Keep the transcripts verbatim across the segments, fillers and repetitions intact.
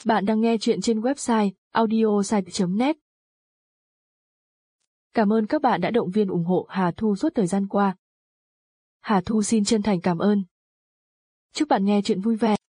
Bạn đang nghe chuyện trên website audiosite chấm net. Cảm ơn các bạn đã động viên ủng hộ Hà Thu suốt thời gian qua. Hà Thu xin chân thành cảm ơn. Chúc bạn nghe chuyện vui vẻ.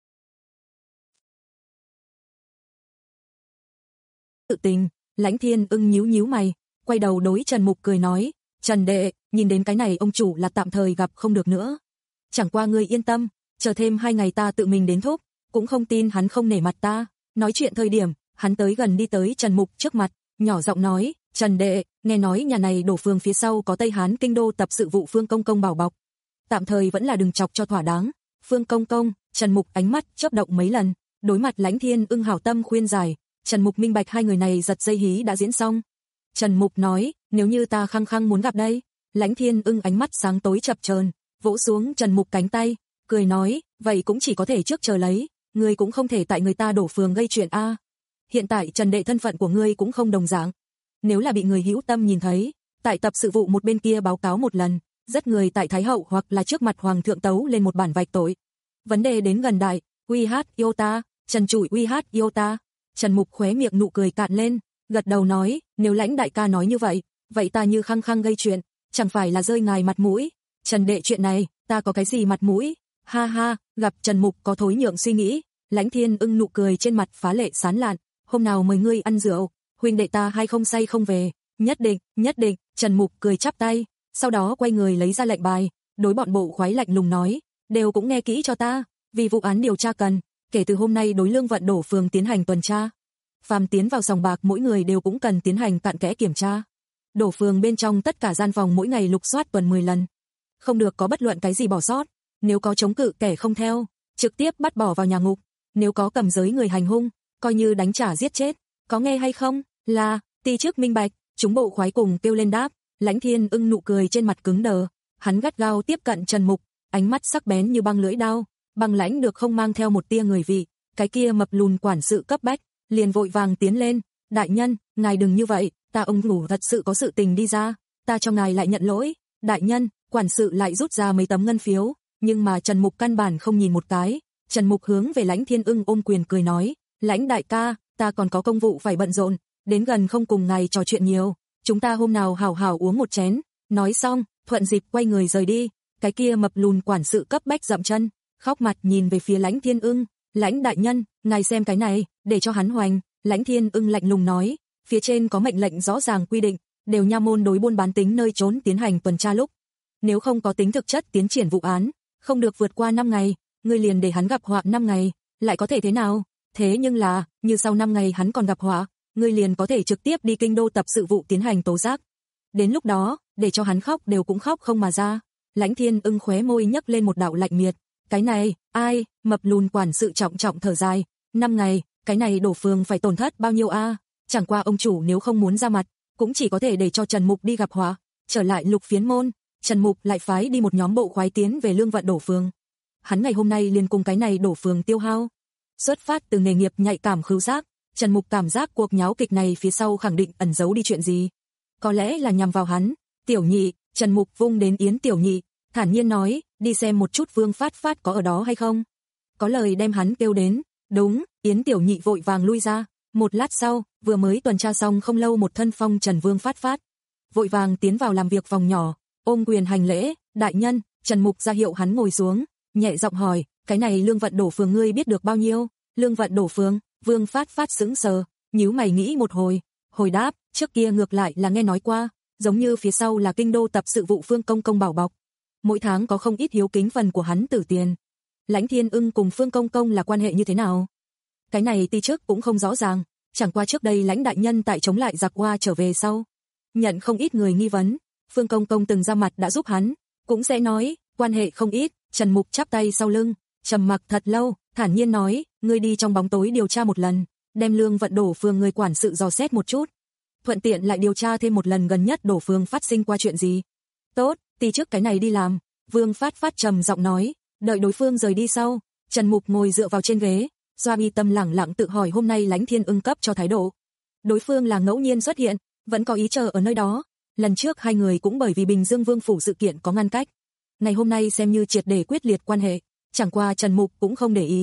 Tự tình, Lãnh Thiên Ưng nhíu nhíu mày, quay đầu đối Trần Mục cười nói, Trần đệ, nhìn đến cái này ông chủ là tạm thời gặp không được nữa. Chẳng qua ngươi yên tâm, chờ thêm hai ngày ta tự mình đến thúc, cũng không tin hắn không nể mặt ta. Nói chuyện thời điểm, hắn tới gần đi tới Trần Mục trước mặt, nhỏ giọng nói, Trần đệ, nghe nói nhà này đổ phường phía sau có Tây Hán kinh đô tập sự vụ Phương Công Công bảo bọc. Tạm thời vẫn là đừng chọc cho thỏa đáng. Phương Công Công, Trần Mục ánh mắt chớp động mấy lần, đối mặt Lãnh Thiên Ưng hảo tâm khuyên giải, Trần Mục minh bạch hai người này giật dây hí đã diễn xong. Trần Mục nói, nếu như ta khăng khăng muốn gặp đây. Lãnh Thiên Ưng ánh mắt sáng tối chập chờn, vỗ xuống Trần Mục cánh tay, cười nói, vậy cũng chỉ có thể trước chờ lấy, ngươi cũng không thể tại người ta đổ phường gây chuyện a. Hiện tại Trần đệ thân phận của ngươi cũng không đồng dạng. Nếu là bị người hữu tâm nhìn thấy, tại tập sự vụ một bên kia báo cáo một lần, rất người tại Thái hậu hoặc là trước mặt hoàng thượng tấu lên một bản vạch tội. Vấn đề đến gần đại, uy hát yêu ta, Trần chủi uy hát yêu ta. Trần Mục khóe miệng nụ cười cạn lên, gật đầu nói, nếu Lãnh đại ca nói như vậy, vậy ta như khăng khăng gây chuyện, chẳng phải là rơi ngài mặt mũi. Trần đệ chuyện này, ta có cái gì mặt mũi? Ha ha, gặp Trần Mục có thối nhượng suy nghĩ, Lãnh Thiên Ưng nụ cười trên mặt phá lệ sán lạn, hôm nào mời ngươi ăn rượu, huynh đệ ta hay không say không về, nhất định, nhất định. Trần Mục cười chắp tay, sau đó quay người lấy ra lệnh bài, đối bọn bộ khoái lạnh lùng nói, đều cũng nghe kỹ cho ta, vì vụ án điều tra cần, kể từ hôm nay đối Lương Vận đổ phường tiến hành tuần tra. Phàm tiến vào sòng bạc mỗi người đều cũng cần tiến hành cặn kẽ kiểm tra. Đổ phường bên trong tất cả gian phòng mỗi ngày lục soát tuần mười lần. Không được có bất luận cái gì bỏ sót, nếu có chống cự kẻ không theo, trực tiếp bắt bỏ vào nhà ngục, nếu có cầm giới người hành hung, coi như đánh trả giết chết, có nghe hay không? Là, ti chức minh bạch, chúng bộ khoái cùng kêu lên đáp. Lãnh Thiên Ưng nụ cười trên mặt cứng đờ, hắn gắt gao tiếp cận Trần Mục, ánh mắt sắc bén như băng lưỡi đao, băng lãnh được không mang theo một tia người vị, cái kia mập lùn quản sự cấp bách, liền vội vàng tiến lên, đại nhân, ngài đừng như vậy, ta ông ngủ thật sự có sự tình đi ra, ta cho ngài lại nhận lỗi. Đại nhân, quản sự lại rút ra mấy tấm ngân phiếu, nhưng mà Trần Mục căn bản không nhìn một cái. Trần Mục hướng về Lãnh Thiên Ưng ôm quyền cười nói, Lãnh đại ca, ta còn có công vụ phải bận rộn, đến gần không cùng ngài trò chuyện nhiều, chúng ta hôm nào hảo hảo uống một chén. Nói xong, thuận dịp quay người rời đi, cái kia mập lùn quản sự cấp bách dậm chân, khóc mặt nhìn về phía Lãnh Thiên Ưng, Lãnh đại nhân, ngài xem cái này, để cho hắn hoành. Lãnh Thiên Ưng lạnh lùng nói, phía trên có mệnh lệnh rõ ràng quy định, đều nha môn đối buôn bán tính nơi trốn tiến hành tuần tra lúc, nếu không có tính thực chất tiến triển vụ án, không được vượt qua năm ngày, ngươi liền để hắn gặp họa năm ngày, lại có thể thế nào? Thế nhưng là, như sau năm ngày hắn còn gặp họa, ngươi liền có thể trực tiếp đi kinh đô tập sự vụ tiến hành tố giác. Đến lúc đó, để cho hắn khóc đều cũng khóc không mà ra. Lãnh Thiên Ưng khóe môi nhấc lên một đạo lạnh miệt, cái này, ai? Mập lùn quản sự trọng trọng thở dài, năm ngày, cái này đổ phường phải tổn thất bao nhiêu a? Chẳng qua ông chủ nếu không muốn ra mặt, cũng chỉ có thể để cho Trần Mục đi gặp họa. Trở lại Lục Phiến môn, Trần Mục lại phái đi một nhóm bộ khoái tiến về Lương Vận đổ phường. Hắn ngày hôm nay liền cùng cái này đổ phường tiêu hao. Xuất phát từ nghề nghiệp nhạy cảm khứu giác, Trần Mục cảm giác cuộc nháo kịch này phía sau khẳng định ẩn giấu đi chuyện gì. Có lẽ là nhằm vào hắn. Tiểu Nhị, Trần Mục vung đến Yến Tiểu Nhị, thản nhiên nói, đi xem một chút Vương Phát Phát có ở đó hay không. Có lời đem hắn kêu đến. Đúng, Yến Tiểu Nhị vội vàng lui ra. Một lát sau, vừa mới tuần tra xong không lâu một thân phong trần Vương Phát Phát, vội vàng tiến vào làm việc phòng nhỏ, ôm quyền hành lễ, đại nhân. Trần Mục ra hiệu hắn ngồi xuống, nhẹ giọng hỏi, cái này Lương Vận đổ phường ngươi biết được bao nhiêu? Lương Vận đổ phường? Vương Phát Phát sững sờ, nhíu mày nghĩ một hồi, hồi đáp, trước kia ngược lại là nghe nói qua, giống như phía sau là kinh đô tập sự vụ Phương Công Công bảo bọc, mỗi tháng có không ít hiếu kính phần của hắn tử tiền. Lãnh Thiên Ưng cùng Phương Công Công là quan hệ như thế nào? Cái này ti trước cũng không rõ ràng, chẳng qua trước đây Lãnh đại nhân tại chống lại giặc Hoa trở về sau, nhận không ít người nghi vấn, Phương Công Công từng ra mặt đã giúp hắn, cũng sẽ nói, quan hệ không ít. Trần Mục chắp tay sau lưng, trầm mặc thật lâu, thản nhiên nói, ngươi đi trong bóng tối điều tra một lần, đem Lương Vận đổ phường người quản sự dò xét một chút, thuận tiện lại điều tra thêm một lần gần nhất đổ phường phát sinh qua chuyện gì. Tốt, ti trước cái này đi làm. Vương Phát Phát trầm giọng nói. Đợi đối phương rời đi sau, Trần Mục ngồi dựa vào trên ghế, Doa Bi tâm lẳng lặng tự hỏi hôm nay Lãnh Thiên Ưng cấp cho thái độ. Đối phương là ngẫu nhiên xuất hiện, vẫn có ý chờ ở nơi đó. Lần trước hai người cũng bởi vì Bình Dương Vương phủ sự kiện có ngăn cách. Ngày hôm nay xem như triệt để quyết liệt quan hệ, chẳng qua Trần Mục cũng không để ý,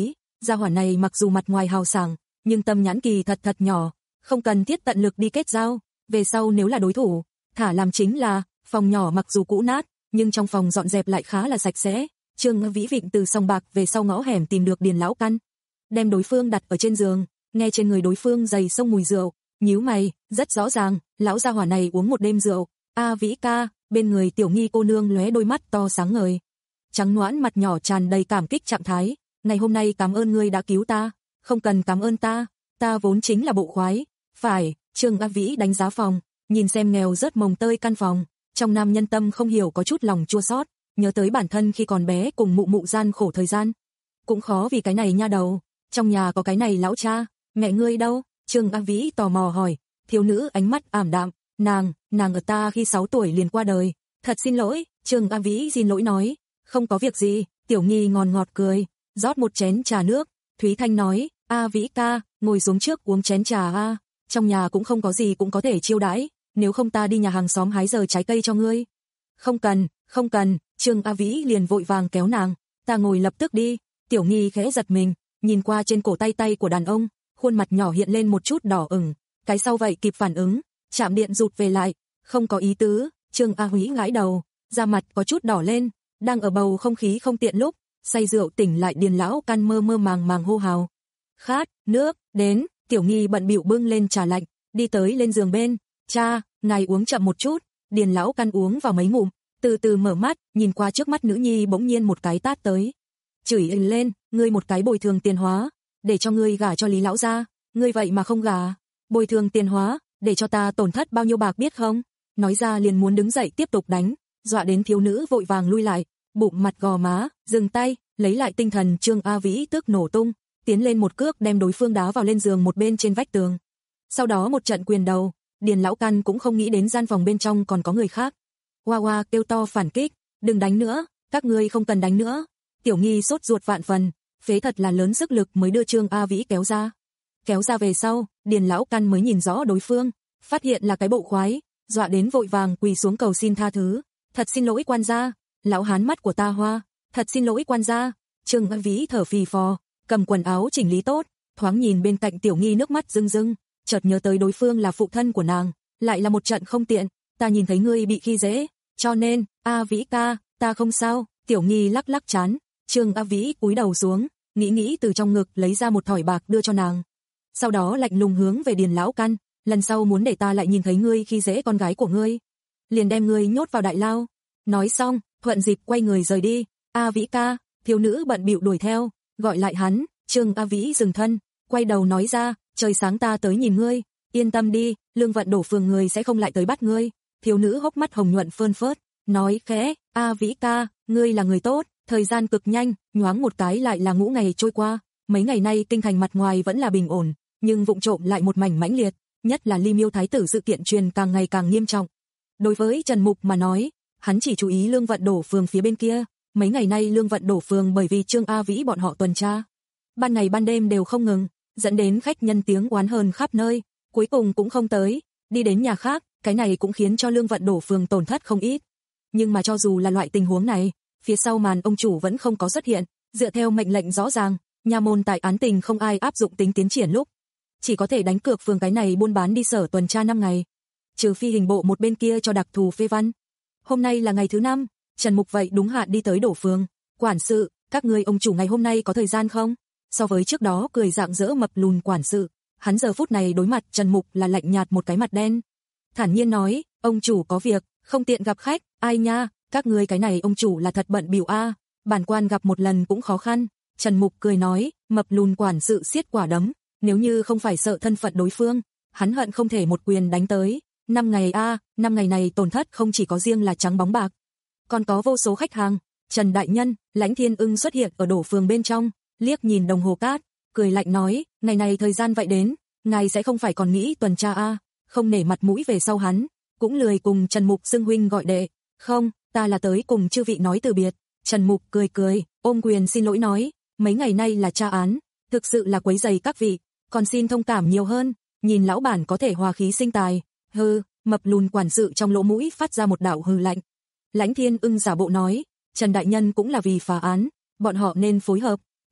gia hỏa này mặc dù mặt ngoài hào sảng, nhưng tâm nhãn kỳ thật thật nhỏ, không cần thiết tận lực đi kết giao, về sau nếu là đối thủ, thả làm chính là, phòng nhỏ mặc dù cũ nát, nhưng trong phòng dọn dẹp lại khá là sạch sẽ. Trương Vĩ Vịnh từ sòng bạc về sau ngõ hẻm tìm được Điền lão căn, đem đối phương đặt ở trên giường, nghe trên người đối phương dày xông mùi rượu, nhíu mày, rất rõ ràng, lão gia hỏa này uống một đêm rượu. A Vĩ ca, bên người Tiểu Nghi cô nương lóe đôi mắt to sáng ngời, trắng nõn mặt nhỏ tràn đầy cảm kích trạng thái, ngày hôm nay cảm ơn ngươi đã cứu ta, không cần cảm ơn ta, ta vốn chính là bộ khoái. Phải, Trương A Vĩ đánh giá phòng, nhìn xem nghèo rớt mồng tơi căn phòng, trong nam nhân tâm không hiểu có chút lòng chua xót, nhớ tới bản thân khi còn bé cùng mụ mụ gian khổ thời gian. Cũng khó vì cái này nha đầu, trong nhà có cái này lão cha, mẹ ngươi đâu? Trương A Vĩ tò mò hỏi, thiếu nữ ánh mắt ảm đạm, nàng, nàng ở ta khi sáu tuổi liền qua đời, thật xin lỗi. Trương A Vĩ xin lỗi nói, không có việc gì. Tiểu Nghi ngọt ngọt cười, rót một chén trà nước, Thúy Thanh nói, A Vĩ ca, ngồi xuống trước uống chén trà a, trong nhà cũng không có gì cũng có thể chiêu đãi, nếu không ta đi nhà hàng xóm hái giờ trái cây cho ngươi. Không cần, không cần. Trương A Vĩ liền vội vàng kéo nàng, ta ngồi lập tức đi. Tiểu Nghi khẽ giật mình, nhìn qua trên cổ tay tay của đàn ông, khuôn mặt nhỏ hiện lên một chút đỏ ửng, cái sau vậy kịp phản ứng, chạm điện rụt về lại, không có ý tứ. Trương A Vĩ gãi đầu, da mặt có chút đỏ lên, đang ở bầu không khí không tiện lúc, say rượu tỉnh lại Điền lão căn mơ mơ màng màng hô hào, khát nước. Đến. Tiểu Nghi bận bịu bưng lên trà lạnh, đi tới lên giường bên, cha, ngài uống chậm một chút. Điền lão căn uống vào mấy ngụm, từ từ mở mắt, nhìn qua trước mắt nữ nhi bỗng nhiên một cái tát tới, chửi ình lên, ngươi một cái bồi thường tiền hóa, để cho ngươi gả cho Lý lão gia, ngươi vậy mà không gả, bồi thường tiền hóa, để cho ta tổn thất bao nhiêu bạc biết không? Nói ra liền muốn đứng dậy tiếp tục đánh, dọa đến thiếu nữ vội vàng lui lại, bụng mặt gò má, dừng tay, lấy lại tinh thần. Trương A Vĩ tức nổ tung, tiến lên một cước đem đối phương đá vào lên giường một bên trên vách tường. Sau đó một trận quyền đầu, Điền lão căn cũng không nghĩ đến gian phòng bên trong còn có người khác. Hoa hoa kêu to phản kích, đừng đánh nữa, các ngươi không cần đánh nữa. Tiểu Nghi sốt ruột vạn phần, phế thật là lớn sức lực mới đưa Trương A Vĩ kéo ra. Kéo ra về sau, Điền lão căn mới nhìn rõ đối phương, phát hiện là cái bộ khoái, dọa đến vội vàng quỳ xuống cầu xin tha thứ. Thật xin lỗi quan gia, lão hán mắt của ta hoa, thật xin lỗi quan gia. Trương A Vĩ thở phì phò, cầm quần áo chỉnh lý tốt, thoáng nhìn bên cạnh Tiểu Nghi nước mắt rưng rưng, chợt nhớ tới đối phương là phụ thân của nàng, lại là một trận không tiện, ta nhìn thấy ngươi bị khi dễ, cho nên, A Vĩ ca, ta không sao. Tiểu Nghi lắc lắc trán, Trương A Vĩ cúi đầu xuống, nghĩ nghĩ từ trong ngực lấy ra một thỏi bạc đưa cho nàng. Sau đó lạnh lùng hướng về Điền lão căn, lần sau muốn để ta lại nhìn thấy ngươi khi dễ con gái của ngươi, liền đem ngươi nhốt vào đại lao. Nói xong, thuận dịp quay người rời đi. A Vĩ ca, thiếu nữ bận bịu đuổi theo, gọi lại hắn. Trương A Vĩ dừng thân, quay đầu nói ra, trời sáng ta tới nhìn ngươi, yên tâm đi, Lương Vận Đổ phường người sẽ không lại tới bắt ngươi. Thiếu nữ hốc mắt hồng nhuận phơn phớt, nói khẽ, A Vĩ ca, ngươi là người tốt. Thời gian cực nhanh, nhoáng một cái lại là ngũ ngày trôi qua, mấy ngày nay kinh thành mặt ngoài vẫn là bình ổn, nhưng vụng trộm lại một mảnh mãnh liệt, nhất là Ly Miêu thái tử sự kiện truyền càng ngày càng nghiêm trọng. Đối với Trần Mục mà nói, hắn chỉ chú ý Lương Vận Đổ phường phía bên kia, mấy ngày nay Lương Vận Đổ phường bởi vì Trương A Vĩ bọn họ tuần tra, ban ngày ban đêm đều không ngừng, dẫn đến khách nhân tiếng oán hờn khắp nơi, cuối cùng cũng không tới, đi đến nhà khác, cái này cũng khiến cho Lương Vận Đổ phường tổn thất không ít. Nhưng mà cho dù là loại tình huống này, phía sau màn ông chủ vẫn không có xuất hiện, dựa theo mệnh lệnh rõ ràng, nhà môn tại án tình không ai áp dụng tính tiến triển lúc, chỉ có thể đánh cược phường cái này buôn bán đi sở tuần tra năm ngày, trừ phi hình bộ một bên kia cho đặc thù phê văn. Hôm nay là ngày thứ năm, Trần Mục vậy đúng hạn đi tới Đổ phường, quản sự, các người ông chủ ngày hôm nay có thời gian không? So với trước đó cười rạng rỡ mập lùn quản sự, hắn giờ phút này đối mặt Trần Mục là lạnh nhạt một cái mặt đen, thản nhiên nói, ông chủ có việc, không tiện gặp khách. Ai nha, các ngươi cái này ông chủ là thật bận bịu a, bản quan gặp một lần cũng khó khăn. Trần Mục cười nói, mập lùn quản sự siết quả đấm, nếu như không phải sợ thân phận đối phương, hắn hận không thể một quyền đánh tới. Năm ngày a, năm ngày này tổn thất không chỉ có riêng là trắng bóng bạc, còn có vô số khách hàng. Trần đại nhân, Lãnh Thiên Ưng xuất hiện ở Đổ phường bên trong, liếc nhìn đồng hồ cát, cười lạnh nói, ngày này thời gian vậy đến, ngài sẽ không phải còn nghĩ tuần tra a? Không nể mặt mũi về sau hắn cũng lười cùng Trần Mục xưng huynh gọi đệ. Không, ta là tới cùng chư vị nói từ biệt. Trần Mục cười cười, ôm quyền xin lỗi nói, mấy ngày nay là tra án, thực sự là quấy rầy các vị, còn xin thông cảm nhiều hơn, nhìn lão bản có thể hòa khí sinh tài. Hừ, mập lùn quản sự trong lỗ mũi phát ra một đạo hừ lạnh. Lãnh Thiên Ưng giả bộ nói, Trần đại nhân cũng là vì phá án, bọn họ nên phối hợp,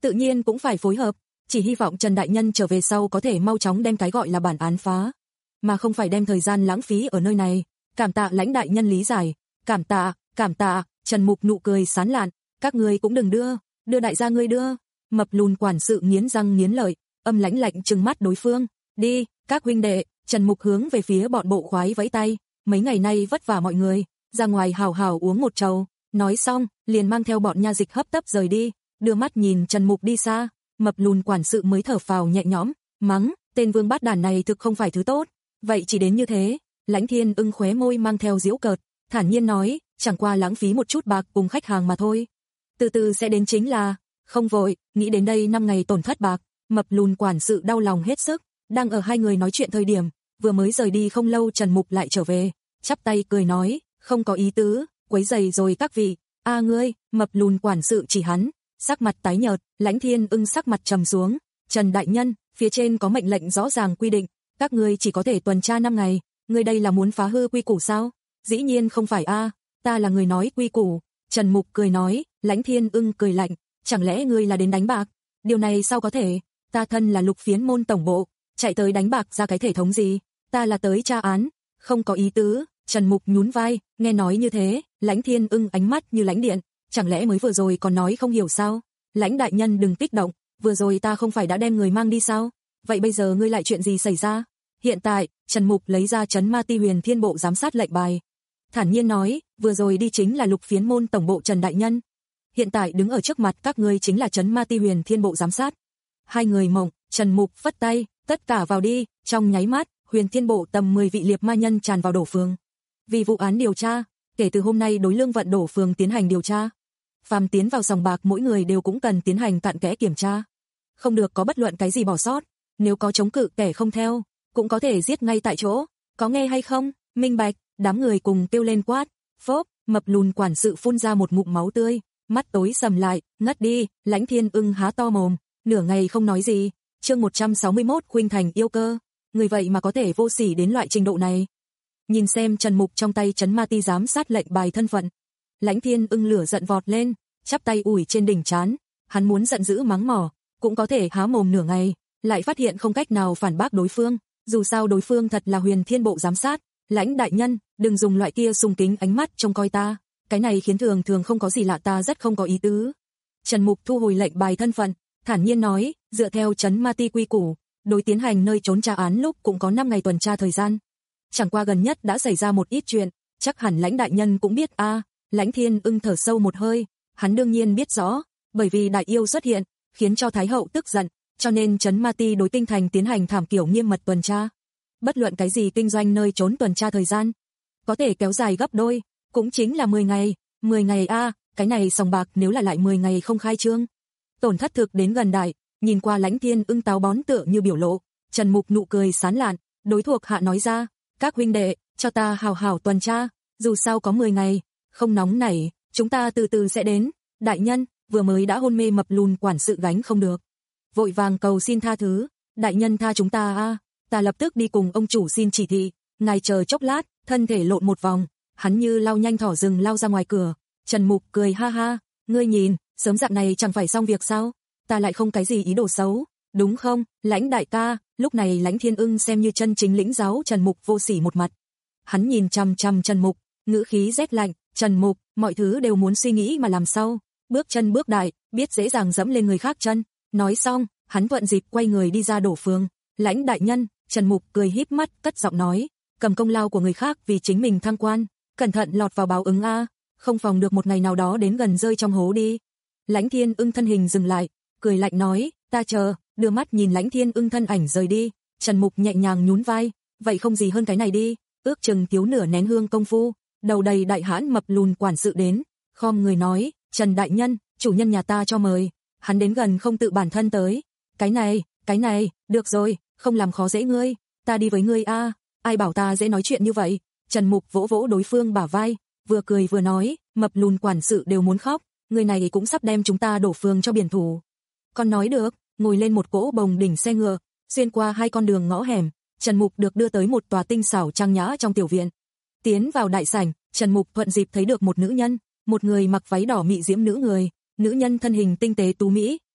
tự nhiên cũng phải phối hợp, chỉ hy vọng Trần đại nhân trở về sau có thể mau chóng đem cái gọi là bản án phá, mà không phải đem thời gian lãng phí ở nơi này. Cảm tạ lãnh đại nhân lý giải, cảm tạ, cảm tạ. Trần Mục nụ cười sán lạn, các ngươi cũng đừng đưa, đưa đại gia ngươi đưa. Mập lùn quản sự nghiến răng nghiến lợi, âm lãnh lạnh trừng mắt đối phương. Đi, các huynh đệ. Trần Mục hướng về phía bọn bộ khoái vẫy tay, mấy ngày nay vất vả mọi người, ra ngoài hào hào uống một chầu. Nói xong, liền mang theo bọn nha dịch hấp tấp rời đi, đưa mắt nhìn Trần Mục đi xa, mập lùn quản sự mới thở phào nhẹ nhõm, mắng, tên vương bát đàn này thực không phải thứ tốt. Vậy chỉ đến như thế. Lãnh Thiên Ưng khóe môi mang theo giễu cợt, thản nhiên nói, chẳng qua lãng phí một chút bạc cùng khách hàng mà thôi. Từ từ sẽ đến chính là, không vội. Nghĩ đến đây năm ngày tổn thất bạc, mập lùn quản sự đau lòng hết sức. Đang ở hai người nói chuyện thời điểm, vừa mới rời đi không lâu Trần Mục lại trở về, chắp tay cười nói, không có ý tứ, quấy rầy rồi các vị. A ngươi, mập lùn quản sự chỉ hắn, sắc mặt tái nhợt. Lãnh Thiên Ưng sắc mặt trầm xuống, Trần đại nhân, phía trên có mệnh lệnh rõ ràng quy định, các ngươi chỉ có thể tuần tra năm ngày, ngươi đây là muốn phá hư quy củ sao? Dĩ nhiên không phải a, ta là người nói quy củ. Trần Mục cười nói. Lãnh Thiên Ưng cười lạnh, chẳng lẽ ngươi là đến đánh bạc? Điều này sao có thể? Ta thân là Lục Phiến môn tổng bộ, chạy tới đánh bạc ra cái thể thống gì? Ta là tới tra án, không có ý tứ. Trần Mục nhún vai, nghe nói như thế, Lãnh Thiên Ưng ánh mắt như lãnh điện, chẳng lẽ mới vừa rồi còn nói không hiểu sao? Lãnh đại nhân đừng kích động, vừa rồi ta không phải đã đem người mang đi sao? Vậy bây giờ ngươi lại chuyện gì xảy ra? Hiện tại, Trần Mục lấy ra Trấn Ma Ti Huyền Thiên Bộ giám sát lệnh bài, thản nhiên nói, vừa rồi đi chính là Lục Phiến môn tổng bộ Trần đại nhân, hiện tại đứng ở trước mặt các ngươi chính là Trấn Ma Ti Huyền Thiên Bộ giám sát. Hai người mộng, Trần Mục phất tay, tất cả vào đi. Trong nháy mắt, Huyền Thiên Bộ tầm mười vị liệp ma nhân tràn vào đổ phường. Vì vụ án điều tra, kể từ hôm nay đối Lương Vận đổ phường tiến hành điều tra. Phàm tiến vào sòng bạc mỗi người đều cũng cần tiến hành cặn kẽ kiểm tra, không được có bất luận cái gì bỏ sót, nếu có chống cự kẻ không theo, cũng có thể giết ngay tại chỗ, có nghe hay không? Minh bạch. Đám người cùng kêu lên quát. Phốp, mập lùn quản sự phun ra một ngụm máu tươi, mắt tối sầm lại, ngất đi. Lãnh Thiên Ưng há to mồm, nửa ngày không nói gì. Chương một trăm sáu mươi mốt khuynh thành yêu cơ, người vậy mà có thể vô sỉ đến loại trình độ này. Nhìn xem Trần Mục trong tay Trấn Ma Ti giám sát lệnh bài thân phận, Lãnh Thiên Ưng lửa giận vọt lên, chắp tay ủi trên đỉnh trán, hắn muốn giận dữ mắng mỏ, cũng có thể há mồm nửa ngày, lại phát hiện không cách nào phản bác đối phương, dù sao đối phương thật là Huyền Thiên Bộ giám sát. Lãnh đại nhân, đừng dùng loại kia sùng kính ánh mắt trông coi ta, cái này khiến thường thường không có gì lạ, ta rất không có ý tứ. Trần Mục thu hồi lệnh bài thân phận, thản nhiên nói, dựa theo Trấn Ma Ti quy củ, đối tiến hành nơi trốn tra án lúc cũng có năm ngày tuần tra thời gian. Chẳng qua gần nhất đã xảy ra một ít chuyện, chắc hẳn Lãnh đại nhân cũng biết a. À. Lãnh Thiên Ưng thở sâu một hơi, hắn đương nhiên biết rõ, bởi vì đại yêu xuất hiện, khiến cho Thái hậu tức giận, cho nên Trấn Ma Ti đối Tinh Thành tiến hành thảm kiểu nghiêm mật tuần tra. Bất luận cái gì kinh doanh nơi trốn tuần tra thời gian, có thể kéo dài gấp đôi, cũng chính là mười ngày. mười ngày a, à, cái này sòng bạc nếu là lại mười ngày không khai trương, tổn thất thực đến gần đại. Nhìn qua Lãnh Thiên Ưng táo bón tựa như biểu lộ, Trần Mục nụ cười sán lạn, đối thuộc hạ nói ra, các huynh đệ, cho ta hào hào tuần tra, dù sao có mười ngày, không nóng nảy, chúng ta từ từ sẽ đến. Đại nhân, vừa mới đã hôn mê mập lùn quản sự gánh không được, vội vàng cầu xin tha thứ, đại nhân tha chúng ta a, à. Ta lập tức đi cùng ông chủ xin chỉ thị, ngài chờ chốc lát. Thân thể lộn một vòng, hắn như lao nhanh thỏ rừng lao ra ngoài cửa. Trần Mục cười ha ha, ngươi nhìn, sớm dạng này chẳng phải xong việc sao? Ta lại không cái gì ý đồ xấu, đúng không? Lãnh đại ca. Lúc này Lãnh Thiên Ưng xem như chân chính lĩnh giáo Trần Mục vô sỉ một mặt. Hắn nhìn chằm chằm Trần Mục, ngữ khí rét lạnh, Trần Mục, mọi thứ đều muốn suy nghĩ mà làm sau, bước chân bước đại, biết dễ dàng dẫm lên người khác chân. Nói xong, hắn vận dịp quay người đi ra đổ phường. Lãnh đại nhân, Trần Mục cười híp mắt, cất giọng nói, cầm công lao của người khác vì chính mình thăng quan, cẩn thận lọt vào báo ứng a, không phòng được một ngày nào đó đến gần rơi trong hố đi. Lãnh Thiên Ưng thân hình dừng lại, cười lạnh nói, ta chờ. Đưa mắt nhìn Lãnh Thiên Ưng thân ảnh rời đi, Trần Mục nhẹ nhàng nhún vai, vậy không gì hơn cái này đi. Ước chừng thiếu nửa nén hương công phu, đầu đầy đại hãn mập lùn quản sự đến, khom người nói, Trần đại nhân, chủ nhân nhà ta cho mời. Hắn đến gần không tự bản thân tới, cái này, cái này, được rồi, không làm khó dễ ngươi, ta đi với ngươi a. À. Ai bảo ta dễ nói chuyện như vậy? Trần Mục vỗ vỗ đối phương bả vai, vừa cười vừa nói, mập lùn quản sự đều muốn khóc, người này cũng sắp đem chúng ta đổ phường cho biển thủ. Còn nói được, ngồi lên một cỗ bồng đỉnh xe ngựa, xuyên qua hai con đường ngõ hẻm, Trần Mục được đưa tới một tòa tinh xảo trang nhã trong tiểu viện. Tiến vào đại sảnh, Trần Mục thuận dịp thấy được một nữ nhân, một người mặc váy đỏ mị diễm nữ người, nữ nhân thân hình tinh tế tú mỹ,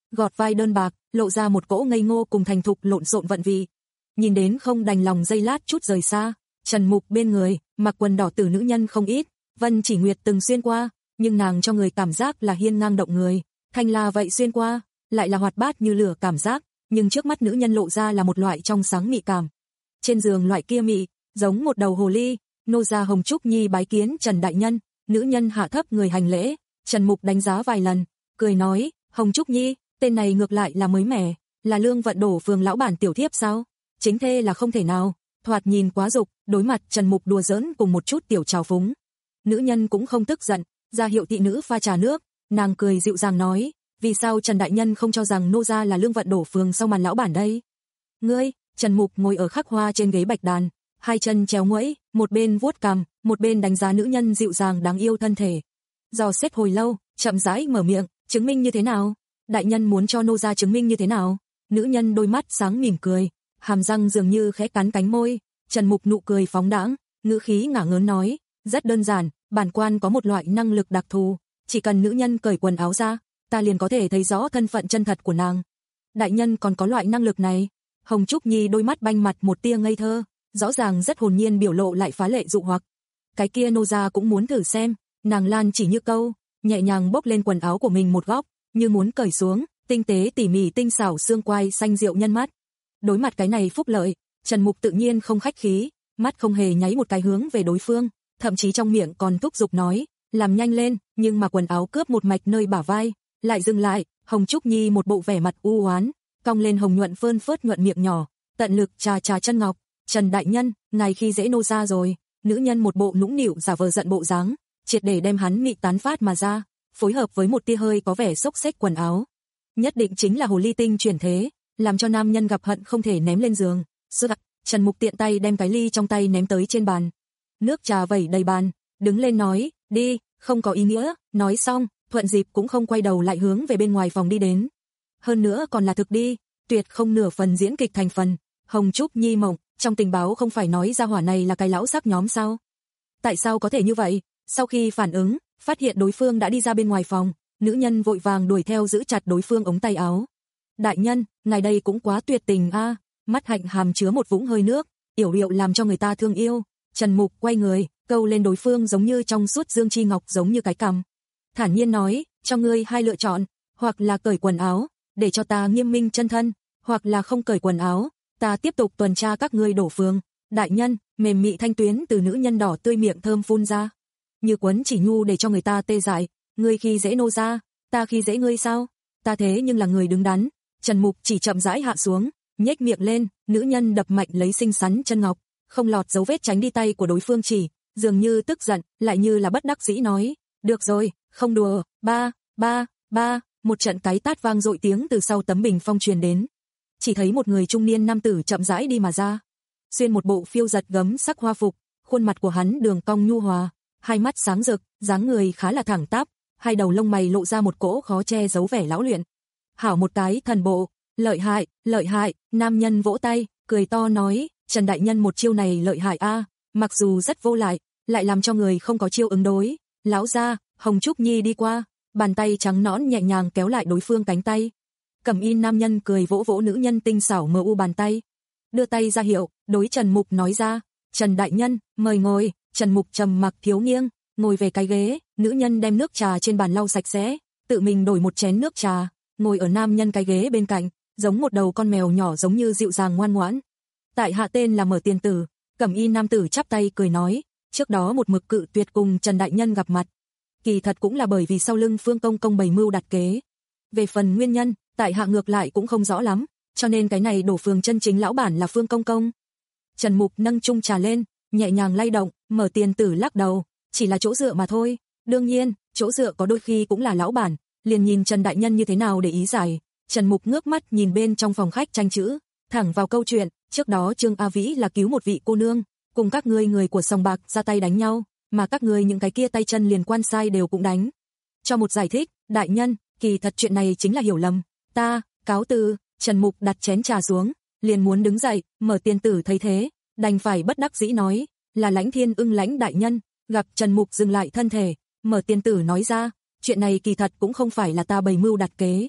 gọt vai đơn bạc, lộ ra một cỗ ngây ngô cùng thành thục lộn xộn vận vị. Nhìn đến không đành lòng giây lát chút rời xa, Trần Mục bên người, mặc quần đỏ tử nữ nhân không ít, Vân Chỉ Nguyệt từng xuyên qua, nhưng nàng cho người cảm giác là hiên ngang động người, Thanh La vậy xuyên qua, lại là hoạt bát như lửa cảm giác, nhưng trước mắt nữ nhân lộ ra là một loại trong sáng mị cảm. Trên giường loại kia mị, giống một đầu hồ ly, nô gia Hồng Trúc Nhi bái kiến Trần đại nhân, nữ nhân hạ thấp người hành lễ, Trần Mục đánh giá vài lần, cười nói, Hồng Trúc Nhi, tên này ngược lại là mới mẻ, là Lương Vận Đổ Phường lão bản tiểu thiếp sao? Chính thê là không thể nào, thoạt nhìn quá dục, đối mặt Trần Mục đùa giỡn cùng một chút tiểu trào phúng. Nữ nhân cũng không tức giận, ra hiệu thị nữ pha trà nước, nàng cười dịu dàng nói, vì sao Trần đại nhân không cho rằng nô gia là Lương Vận Đổ Phường sau màn lão bản đây? Ngươi, Trần Mục ngồi ở khắc hoa trên ghế bạch đàn, hai chân chéo nguẫy, một bên vuốt cằm, một bên đánh giá nữ nhân dịu dàng đáng yêu thân thể. Dò xét hồi lâu, chậm rãi mở miệng, chứng minh như thế nào? Đại nhân muốn cho nô gia chứng minh như thế nào? Nữ nhân đôi mắt sáng mỉm cười, hàm răng dường như khẽ cắn cánh môi, Trần Mục nụ cười phóng đãng, ngữ khí ngả ngớn nói, rất đơn giản, bản quan có một loại năng lực đặc thù, chỉ cần nữ nhân cởi quần áo ra, ta liền có thể thấy rõ thân phận chân thật của nàng. Đại nhân còn có loại năng lực này? Hồng Trúc Nhi đôi mắt banh mặt một tia ngây thơ, rõ ràng rất hồn nhiên biểu lộ lại phá lệ dụ hoặc. Cái kia nô gia cũng muốn thử xem, nàng lan chỉ như câu, nhẹ nhàng bốc lên quần áo của mình một góc, như muốn cởi xuống, tinh tế tỉ mỉ tinh xảo xương quai xanh rượu nhân mắt. Đối mặt cái này phúc lợi, Trần Mục tự nhiên không khách khí, mắt không hề nháy một cái hướng về đối phương, thậm chí trong miệng còn thúc giục nói, làm nhanh lên, nhưng mà quần áo cướp một mạch nơi bả vai, lại dừng lại, Hồng Trúc Nhi một bộ vẻ mặt u oán, cong lên hồng nhuận phơn phớt nhuận miệng nhỏ, tận lực trà trà chân ngọc, Trần đại nhân, ngài khi dễ nô gia rồi, nữ nhân một bộ nũng nịu giả vờ giận bộ dáng, triệt để đem hắn mị tán phát mà ra, phối hợp với một tia hơi có vẻ xốc xếch quần áo. Nhất định chính là hồ ly tinh chuyển thế, làm cho nam nhân gặp hận không thể ném lên giường. Sơ đặc, Trần Mục tiện tay đem cái ly trong tay ném tới trên bàn. Nước trà vẩy đầy bàn, đứng lên nói, đi, không có ý nghĩa, nói xong, thuận dịp cũng không quay đầu lại hướng về bên ngoài phòng đi đến. Hơn nữa còn là thực đi, tuyệt không nửa phần diễn kịch thành phần. Hồng Trúc Nhi mộng, trong tình báo không phải nói ra hỏa này là cái lão sắc nhóm sao? Tại sao có thể như vậy? Sau khi phản ứng, phát hiện đối phương đã đi ra bên ngoài phòng, nữ nhân vội vàng đuổi theo giữ chặt đối phương ống tay áo. Đại nhân, ngài đây cũng quá tuyệt tình a, mắt hạnh hàm chứa một vũng hơi nước, yểu điệu làm cho người ta thương yêu. Trần Mục quay người, câu lên đối phương giống như trong suốt dương chi ngọc giống như cái cằm. Thản nhiên nói, cho ngươi hai lựa chọn, hoặc là cởi quần áo, để cho ta nghiêm minh chân thân, hoặc là không cởi quần áo, ta tiếp tục tuần tra các ngươi đổ phường. Đại nhân, mềm mị thanh tuyến từ nữ nhân đỏ tươi miệng thơm phun ra, như quấn chỉ nhu để cho người ta tê dại. Ngươi khi dễ nô gia, ta khi dễ ngươi sao? Ta thế nhưng là người đứng đắn. Trần Mục chỉ chậm rãi hạ xuống, nhếch miệng lên, nữ nhân đập mạnh lấy xinh xắn chân ngọc, không lọt dấu vết tránh đi tay của đối phương chỉ, dường như tức giận, lại như là bất đắc dĩ nói, được rồi, không đùa. Ba, ba, ba, một trận cái tát vang dội tiếng từ sau tấm bình phong truyền đến. Chỉ thấy một người trung niên nam tử chậm rãi đi mà ra, xuyên một bộ phiêu giật gấm sắc hoa phục, khuôn mặt của hắn đường cong nhu hòa, hai mắt sáng rực, dáng người khá là thẳng tắp, hai đầu lông mày lộ ra một cỗ khó che giấu vẻ lão luyện. Hảo một cái thần bộ, lợi hại, lợi hại. Nam nhân vỗ tay, cười to nói, Trần đại nhân một chiêu này lợi hại a, mặc dù rất vô lại, lại làm cho người không có chiêu ứng đối. Lão gia, Hồng Trúc Nhi đi qua, bàn tay trắng nõn nhẹ nhàng kéo lại đối phương cánh tay. Cẩm y nam nhân cười vỗ vỗ nữ nhân tinh xảo mờ u bàn tay, đưa tay ra hiệu, đối Trần Mục nói ra, Trần đại nhân, mời ngồi. Trần Mục trầm mặc thiếu nghiêng, ngồi về cái ghế, nữ nhân đem nước trà trên bàn lau sạch sẽ, tự mình đổi một chén nước trà, ngồi ở nam nhân cái ghế bên cạnh, giống một đầu con mèo nhỏ giống như dịu dàng ngoan ngoãn. Tại hạ tên là Mở Tiền Tử. Cẩm y nam tử chắp tay cười nói, trước đó một mực cự tuyệt cùng Trần đại nhân gặp mặt, kỳ thật cũng là bởi vì sau lưng Phương công công bày mưu đặt kế. Về phần nguyên nhân, tại hạ ngược lại cũng không rõ lắm, cho nên cái này đổ phường chân chính lão bản là Phương công công. Trần Mục nâng chung trà lên, nhẹ nhàng lay động. Mở Tiền Tử lắc đầu, chỉ là chỗ dựa mà thôi. Đương nhiên, chỗ dựa có đôi khi cũng là lão bản, liền nhìn Trần đại nhân như thế nào để ý giải. Trần Mục ngước mắt nhìn bên trong phòng khách tranh chữ, thẳng vào câu chuyện, trước đó Trương A Vĩ là cứu một vị cô nương, cùng các ngươi người của sòng bạc ra tay đánh nhau, mà các ngươi những cái kia tay chân liên quan sai đều cũng đánh. Cho một giải thích, đại nhân, kỳ thật chuyện này chính là hiểu lầm, ta, cáo từ. Trần Mục đặt chén trà xuống, liền muốn đứng dậy, Mở Tiền Tử thấy thế, đành phải bất đắc dĩ nói, là Lãnh Thiên Ưng Lãnh đại nhân. Gặp Trần Mục dừng lại thân thể, Mở Tiền Tử nói ra, chuyện này kỳ thật cũng không phải là ta bày mưu đặt kế,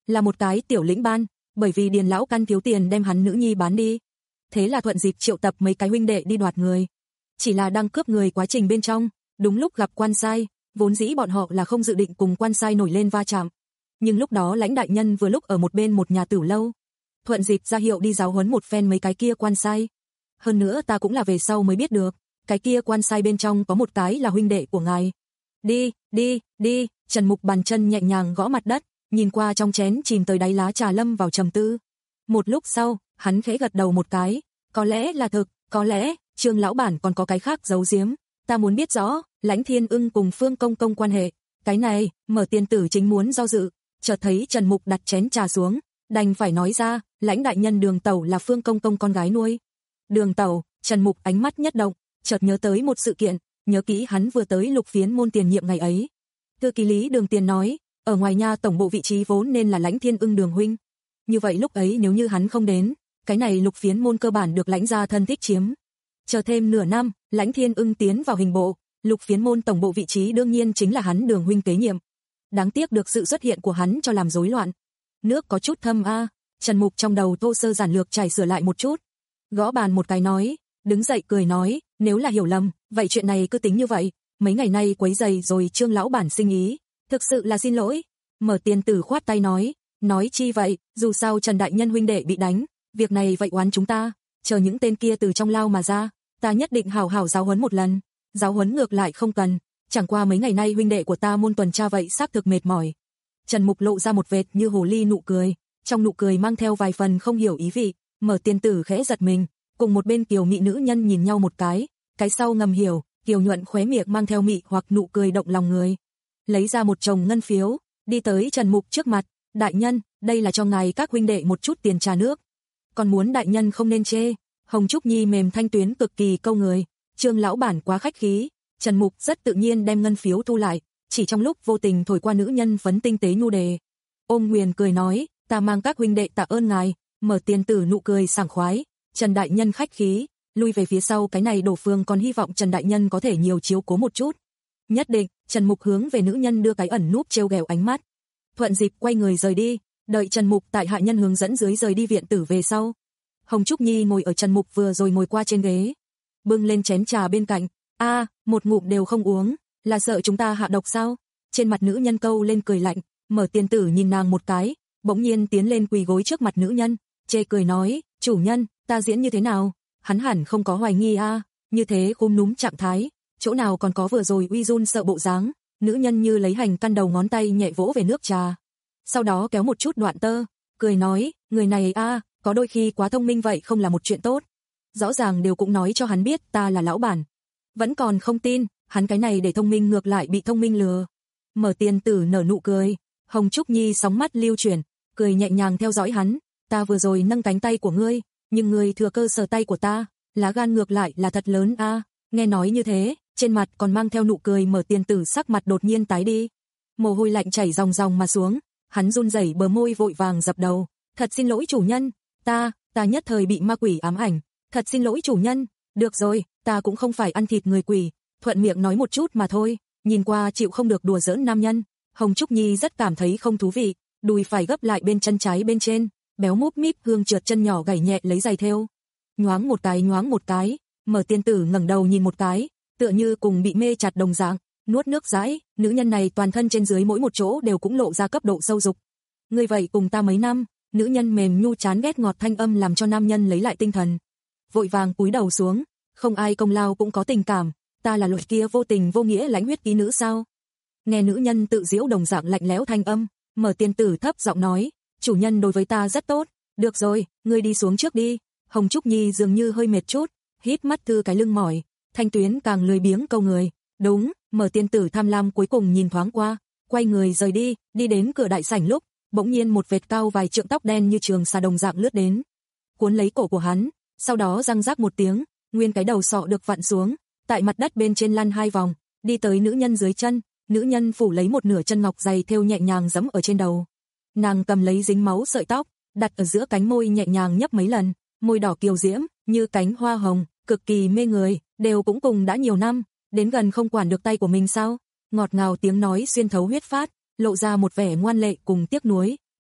là một cái tiểu lĩnh ban, bởi vì Điền lão căn thiếu tiền đem hắn nữ nhi bán đi. Thế là thuận dịp triệu tập mấy cái huynh đệ đi đoạt người. Chỉ là đang cướp người quá trình bên trong, đúng lúc gặp quan sai, vốn dĩ bọn họ là không dự định cùng quan sai nổi lên va chạm. Nhưng lúc đó Lãnh đại nhân vừa lúc ở một bên một nhà tử lâu. Thuận dịp ra hiệu đi giáo huấn một phen mấy cái kia quan sai. Hơn nữa ta cũng là về sau mới biết được, cái kia quan sai bên trong có một cái là huynh đệ của ngài. Đi, đi, đi, Trần Mục bàn chân nhẹ nhàng gõ mặt đất, nhìn qua trong chén chìm tới đáy lá trà lâm vào trầm tư. Một lúc sau, hắn khẽ gật đầu một cái, có lẽ là thực, có lẽ, Trương lão bản còn có cái khác giấu giếm, ta muốn biết rõ, Lãnh Thiên Ưng cùng Phương Công Công quan hệ, cái này, Mở Tiên tử chính muốn do dự, chợt thấy Trần Mục đặt chén trà xuống, đành phải nói ra, Lãnh đại nhân Đường Tẩu là Phương Công Công con gái nuôi. Đường Tẩu, Trần Mục ánh mắt nhất động, chợt nhớ tới một sự kiện, nhớ kỹ hắn vừa tới Lục Phiến môn tiền nhiệm ngày ấy. Thư ký Lý Đường Tiền nói, ở ngoài nha tổng bộ vị trí vốn nên là Lãnh Thiên Ưng Đường huynh. Như vậy lúc ấy nếu như hắn không đến, cái này Lục Phiến môn cơ bản được Lãnh gia thân thích chiếm. Chờ thêm nửa năm, Lãnh Thiên Ưng tiến vào hình bộ, Lục Phiến môn tổng bộ vị trí đương nhiên chính là hắn Đường huynh kế nhiệm. Đáng tiếc được sự xuất hiện của hắn cho làm rối loạn. Nước có chút thâm a, à. Trần Mục trong đầu thô sơ giản lược trải sửa lại một chút. Gõ bàn một cái nói, đứng dậy cười nói, nếu là hiểu lầm, vậy chuyện này cứ tính như vậy, mấy ngày nay quấy rầy rồi Trương lão bản sinh ý, thực sự là xin lỗi. Mở Tiên tử khoát tay nói, nói chi vậy, dù sao Trần đại nhân huynh đệ bị đánh, việc này vậy oán chúng ta, chờ những tên kia từ trong lao mà ra, ta nhất định hảo hảo giáo huấn một lần. Giáo huấn ngược lại không cần, chẳng qua mấy ngày nay huynh đệ của ta môn tuần tra vậy xác thực mệt mỏi. Trần Mục lộ ra một vệt như hồ ly nụ cười, trong nụ cười mang theo vài phần không hiểu ý vị. Mở Tiên tử khẽ giật mình, cùng một bên kiều mị nữ nhân nhìn nhau một cái, cái sau ngầm hiểu, kiều nhuận khóe miệng mang theo mị hoặc nụ cười động lòng người. Lấy ra một chồng ngân phiếu, đi tới Trần Mục trước mặt, đại nhân, đây là cho ngài các huynh đệ một chút tiền trà nước. Còn muốn đại nhân không nên chê. Hồng Trúc Nhi mềm thanh tuyến cực kỳ câu người, Trương lão bản quá khách khí. Trần Mục rất tự nhiên đem ngân phiếu thu lại, chỉ trong lúc vô tình thổi qua nữ nhân phấn tinh tế nhu đề. Ôm Nguyền cười nói, ta mang các huynh đệ tạ ơn ngài. Mở Tiên tử nụ cười sảng khoái, Trần đại nhân khách khí, lui về phía sau, cái này Đổ Phương còn hy vọng Trần đại nhân có thể nhiều chiếu cố một chút. Nhất định. Trần Mục hướng về nữ nhân đưa cái ẩn núp trêu ghẹo ánh mắt. Thuận dịp quay người rời đi, đợi Trần Mục tại hạ nhân hướng dẫn dưới rời đi viện tử về sau. Hồng Trúc Nhi ngồi ở Trần Mục vừa rồi ngồi qua trên ghế, bưng lên chén trà bên cạnh, a, à, một ngụm đều không uống, là sợ chúng ta hạ độc sao? Trên mặt nữ nhân câu lên cười lạnh. Mở Tiên tử nhìn nàng một cái, bỗng nhiên tiến lên quỳ gối trước mặt nữ nhân, chê cười nói, chủ nhân, ta diễn như thế nào? Hắn hẳn không có hoài nghi a, à, như thế khúm núm trạng thái, chỗ nào còn có vừa rồi uy run sợ bộ dáng. Nữ nhân như lấy hành căn đầu ngón tay nhẹ vỗ về nước trà, sau đó kéo một chút đoạn tơ, cười nói, người này a, à, có đôi khi quá thông minh vậy không là một chuyện tốt. Rõ ràng đều cũng nói cho hắn biết ta là lão bản, vẫn còn không tin, hắn cái này để thông minh ngược lại bị thông minh lừa. Mở Tiên tử nở nụ cười, Hồng Trúc Nhi sóng mắt lưu chuyển, cười nhẹ nhàng theo dõi hắn, ta vừa rồi nâng cánh tay của ngươi, nhưng ngươi thừa cơ sờ tay của ta, lá gan ngược lại là thật lớn a. À. Nghe nói như thế, trên mặt còn mang theo nụ cười. Mở Tiên tử sắc mặt đột nhiên tái đi, mồ hôi lạnh chảy ròng ròng mà xuống, hắn run rẩy bờ môi vội vàng dập đầu, thật xin lỗi chủ nhân, ta, ta nhất thời bị ma quỷ ám ảnh, thật xin lỗi chủ nhân, được rồi, ta cũng không phải ăn thịt người quỷ, thuận miệng nói một chút mà thôi. Nhìn qua chịu không được đùa giỡn nam nhân, Hồng Trúc Nhi rất cảm thấy không thú vị, đùi phải gấp lại bên chân trái bên trên, béo múp míp hương trượt chân nhỏ gảy nhẹ lấy giày thêu, nhoáng một cái nhoáng một cái. Mở Tiên tử ngẩng đầu nhìn một cái, tựa như cùng bị mê chặt đồng dạng, nuốt nước dãi. Nữ nhân này toàn thân trên dưới mỗi một chỗ đều cũng lộ ra cấp độ sâu dục. Ngươi vậy cùng ta mấy năm? Nữ nhân mềm nhu chán ghét ngọt thanh âm làm cho nam nhân lấy lại tinh thần, vội vàng cúi đầu xuống, không ai công lao cũng có tình cảm, ta là loại kia vô tình vô nghĩa lãnh huyết ký nữ sao? Nghe nữ nhân tự giễu đồng dạng lạnh lẽo thanh âm, Mở Tiên tử thấp giọng nói, chủ nhân đối với ta rất tốt, được rồi, ngươi đi xuống trước đi. Hồng Trúc Nhi dường như hơi mệt chút, híp mắt thư cái lưng mỏi, thanh tuyến càng lười biếng câu người, đúng. Mở Tiên tử tham lam cuối cùng nhìn thoáng qua, quay người rời đi, đi đến cửa đại sảnh lúc, bỗng nhiên một vệt cao vài trượng tóc đen như trường xà đồng dạng lướt đến, cuốn lấy cổ của hắn, sau đó răng rác một tiếng, nguyên cái đầu sọ được vặn xuống, tại mặt đất bên trên lăn hai vòng, đi tới nữ nhân dưới chân. Nữ nhân phủ lấy một nửa chân ngọc dày thêu nhẹ nhàng giẫm ở trên đầu, nàng cầm lấy dính máu sợi tóc, đặt ở giữa cánh môi nhẹ nhàng nhấp mấy lần, môi đỏ kiều diễm như cánh hoa hồng, cực kỳ mê người. Đều cũng cùng đã nhiều năm, đến gần không quản được tay của mình sao? Ngọt ngào tiếng nói xuyên thấu huyết phát, lộ ra một vẻ ngoan lệ cùng tiếc nuối.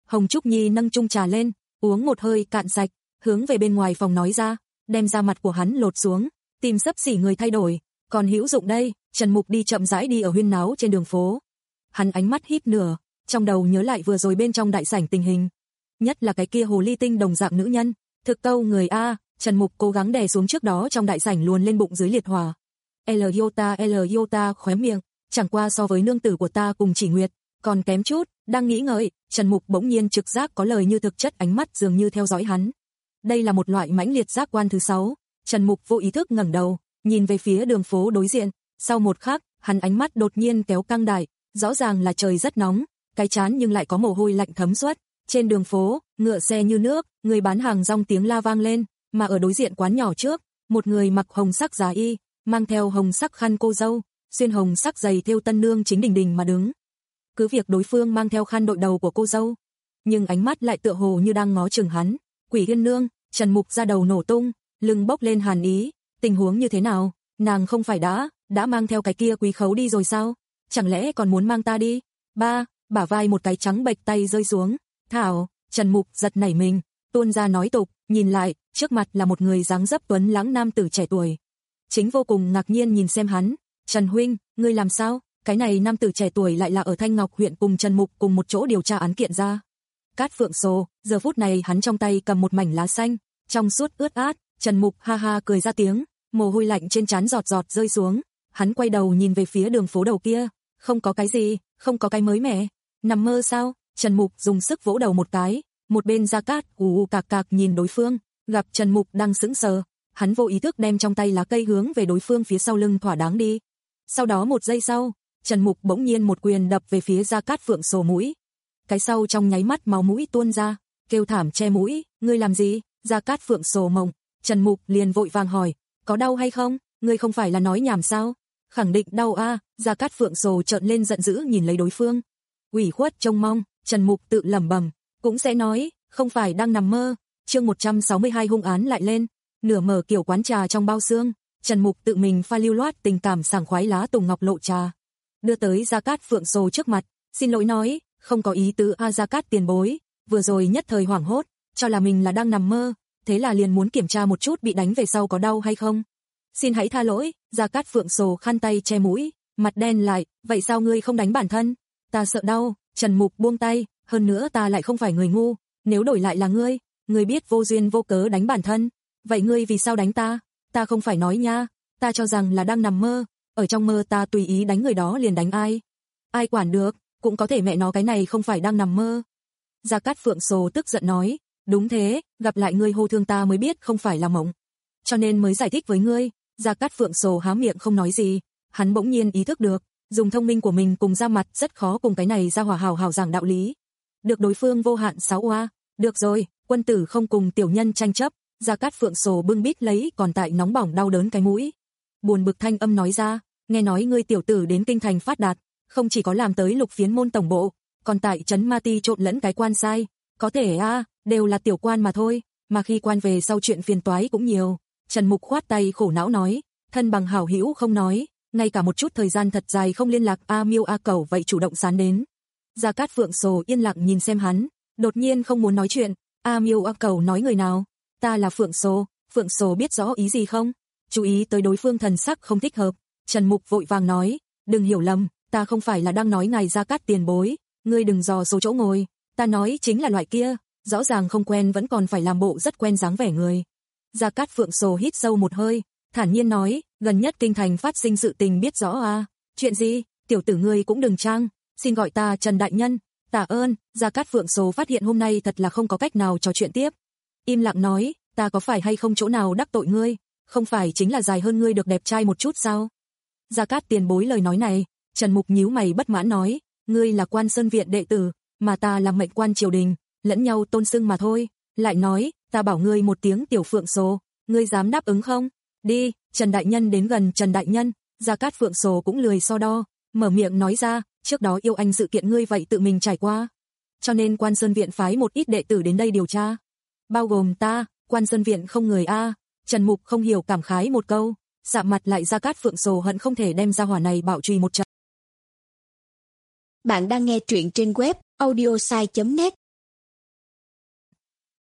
Hồng Trúc Nhi nâng chung trà lên, uống một hơi cạn sạch, hướng về bên ngoài phòng nói ra, đem da mặt của hắn lột xuống, tìm xấp xỉ người thay đổi, còn hữu dụng đây. Trần Mục đi chậm rãi đi ở huyên náo trên đường phố. Hắn ánh mắt híp nửa, trong đầu nhớ lại vừa rồi bên trong đại sảnh tình hình, nhất là cái kia hồ ly tinh đồng dạng nữ nhân, thực câu người a. Trần Mục cố gắng đè xuống trước đó trong đại sảnh luồn lên bụng dưới liệt hỏa. L Iota L Iota khóe miệng, chẳng qua so với nương tử của ta cùng Chỉ Nguyệt, còn kém chút. Đang nghĩ ngợi, Trần Mục bỗng nhiên trực giác có lời như thực chất ánh mắt dường như theo dõi hắn. Đây là một loại mãnh liệt giác quan thứ sáu. Trần Mục vô ý thức ngẩng đầu, nhìn về phía đường phố đối diện. Sau một khắc, hắn ánh mắt đột nhiên kéo căng đại, rõ ràng là trời rất nóng, cái trán nhưng lại có mồ hôi lạnh thấm suốt. Trên đường phố, ngựa xe như nước, người bán hàng rong tiếng la vang lên, mà ở đối diện quán nhỏ trước, một người mặc hồng sắc giá y, mang theo hồng sắc khăn cô dâu, xuyên hồng sắc giày thêu tân nương chính đình đình mà đứng. Cứ việc đối phương mang theo khăn đội đầu của cô dâu, nhưng ánh mắt lại tựa hồ như đang ngó chừng hắn. Quỷ Yên nương, Trần Mục ra đầu nổ tung, lưng bốc lên hàn ý, tình huống như thế nào, nàng không phải đã, đã mang theo cái kia quý khấu đi rồi sao? Chẳng lẽ còn muốn mang ta đi? Ba, bả vai một cái trắng bệch tay rơi xuống. Thảo, Trần Mục giật nảy mình, tuôn ra nói tục, nhìn lại, trước mặt là một người dáng dấp tuấn lãng nam tử trẻ tuổi. Chính vô cùng ngạc nhiên nhìn xem hắn, Trần huynh, ngươi làm sao? Cái này nam tử trẻ tuổi lại là ở Thanh Ngọc huyện cùng Trần Mục cùng một chỗ điều tra án kiện ra. Cát Phượng Sồ, giờ phút này hắn trong tay cầm một mảnh lá xanh, trong suốt ướt át. Trần Mục ha ha cười ra tiếng, mồ hôi lạnh trên trán giọt giọt rơi xuống. Hắn quay đầu nhìn về phía đường phố đầu kia, không có cái gì, không có cái mới mẻ. Nằm mơ sao? Trần Mục dùng sức vỗ đầu một cái, một bên Gia Cát ù ù cạc cạc nhìn đối phương, gặp Trần Mục đang sững sờ, hắn vô ý thức đem trong tay lá cây hướng về đối phương phía sau lưng thỏa đáng đi. Sau đó một giây sau, Trần Mục bỗng nhiên một quyền đập về phía Gia Cát Phượng Sồ mũi. Cái sau trong nháy mắt máu mũi tuôn ra, kêu thảm che mũi, ngươi làm gì? Gia Cát Phượng Sồ mộng. Trần Mục liền vội vàng hỏi, có đau hay không? Ngươi không phải là nói nhảm sao? Khẳng định đau a. À. Gia Cát Phượng Sồ trợn lên giận dữ nhìn lấy đối phương. Ủy khuất trông mong, Trần Mục tự lẩm bẩm, cũng sẽ nói, không phải đang nằm mơ. Chương một trăm sáu mươi hai hung án lại lên, nửa mở kiểu quán trà trong bao xương, Trần Mục tự mình pha lưu loát tình cảm sảng khoái lá tùng ngọc lộ trà, đưa tới Gia Cát Phượng Sồ trước mặt, xin lỗi nói, không có ý tứ a. Gia Cát tiền bối, vừa rồi nhất thời hoảng hốt, cho là mình là đang nằm mơ, thế là liền muốn kiểm tra một chút bị đánh về sau có đau hay không. Xin hãy tha lỗi. Gia Cát Phượng Sồ khăn tay che mũi, mặt đen lại, vậy sao ngươi không đánh bản thân? Ta sợ đau. Trần Mục buông tay, hơn nữa ta lại không phải người ngu, nếu đổi lại là ngươi, ngươi biết vô duyên vô cớ đánh bản thân, vậy ngươi vì sao đánh ta? Ta không phải nói nha, ta cho rằng là đang nằm mơ, ở trong mơ ta tùy ý đánh người đó liền đánh ai. Ai quản được, cũng có thể mẹ nó cái này không phải đang nằm mơ. Gia Cát Phượng Sồ tức giận nói, đúng thế, gặp lại ngươi hô thương ta mới biết không phải là mộng, cho nên mới giải thích với ngươi. Gia Cát Phượng Sồ há miệng không nói gì, hắn bỗng nhiên ý thức được, dùng thông minh của mình cùng ra mặt rất khó cùng cái này ra hỏa hào hào giảng đạo lý. Được đối phương vô hạn sáu oa, được rồi, quân tử không cùng tiểu nhân tranh chấp. Gia Cát Phượng Sồ bưng bít lấy còn tại nóng bỏng đau đớn cái mũi, buồn bực thanh âm nói ra, nghe nói ngươi tiểu tử đến kinh thành phát đạt, không chỉ có làm tới lục phiến môn tổng bộ, còn tại trấn Ma Ti trộn lẫn cái quan sai, có thể a, à, đều là tiểu quan mà thôi, mà khi quan về sau chuyện phiền toái cũng nhiều. Trần Mục khoát tay khổ não nói, thân bằng hảo hữu không nói, ngay cả một chút thời gian thật dài không liên lạc a miêu a cẩu vậy chủ động sán đến. Gia Cát Phượng Sồ yên lặng nhìn xem hắn, đột nhiên không muốn nói chuyện. A miêu a cẩu nói người nào? Ta là Phượng Sồ. Phượng Sồ biết rõ ý gì không? Chú ý tới đối phương thần sắc không thích hợp, Trần Mục vội vàng nói, đừng hiểu lầm, ta không phải là đang nói ngài Gia Cát tiền bối, ngươi đừng dò số chỗ ngồi, ta nói chính là loại kia, rõ ràng không quen vẫn còn phải làm bộ rất quen dáng vẻ người. Gia Cát Phượng Sồ hít sâu một hơi, thản nhiên nói, gần nhất kinh thành phát sinh sự tình biết rõ à? Chuyện gì? Tiểu tử ngươi cũng đừng trang, xin gọi ta Trần đại nhân. Tạ ơn. Gia Cát Phượng Sồ phát hiện hôm nay thật là không có cách nào trò chuyện tiếp, im lặng nói, ta có phải hay không chỗ nào đắc tội ngươi, không phải chính là dài hơn ngươi được đẹp trai một chút sao? Gia Cát tiền bối lời nói này, Trần Mục nhíu mày bất mãn nói, ngươi là Quan Sơn viện đệ tử, mà ta là mệnh quan triều đình, lẫn nhau tôn xưng mà thôi. Lại nói, ta bảo ngươi một tiếng tiểu Phượng Sồ, ngươi dám đáp ứng không? Đi. Trần đại nhân đến gần Trần đại nhân, Gia Cát Phượng Sồ cũng lười so đo, mở miệng nói ra, trước đó yêu anh sự kiện ngươi vậy tự mình trải qua, cho nên Quan Sơn viện phái một ít đệ tử đến đây điều tra, bao gồm ta. Quan Sơn viện không người a. Trần Mục không hiểu cảm khái một câu, sạm mặt lại. Gia Cát Phượng Sồ hận không thể đem ra hỏa này bạo truy một trận. Bạn đang nghe truyện trên web audiosai chấm net.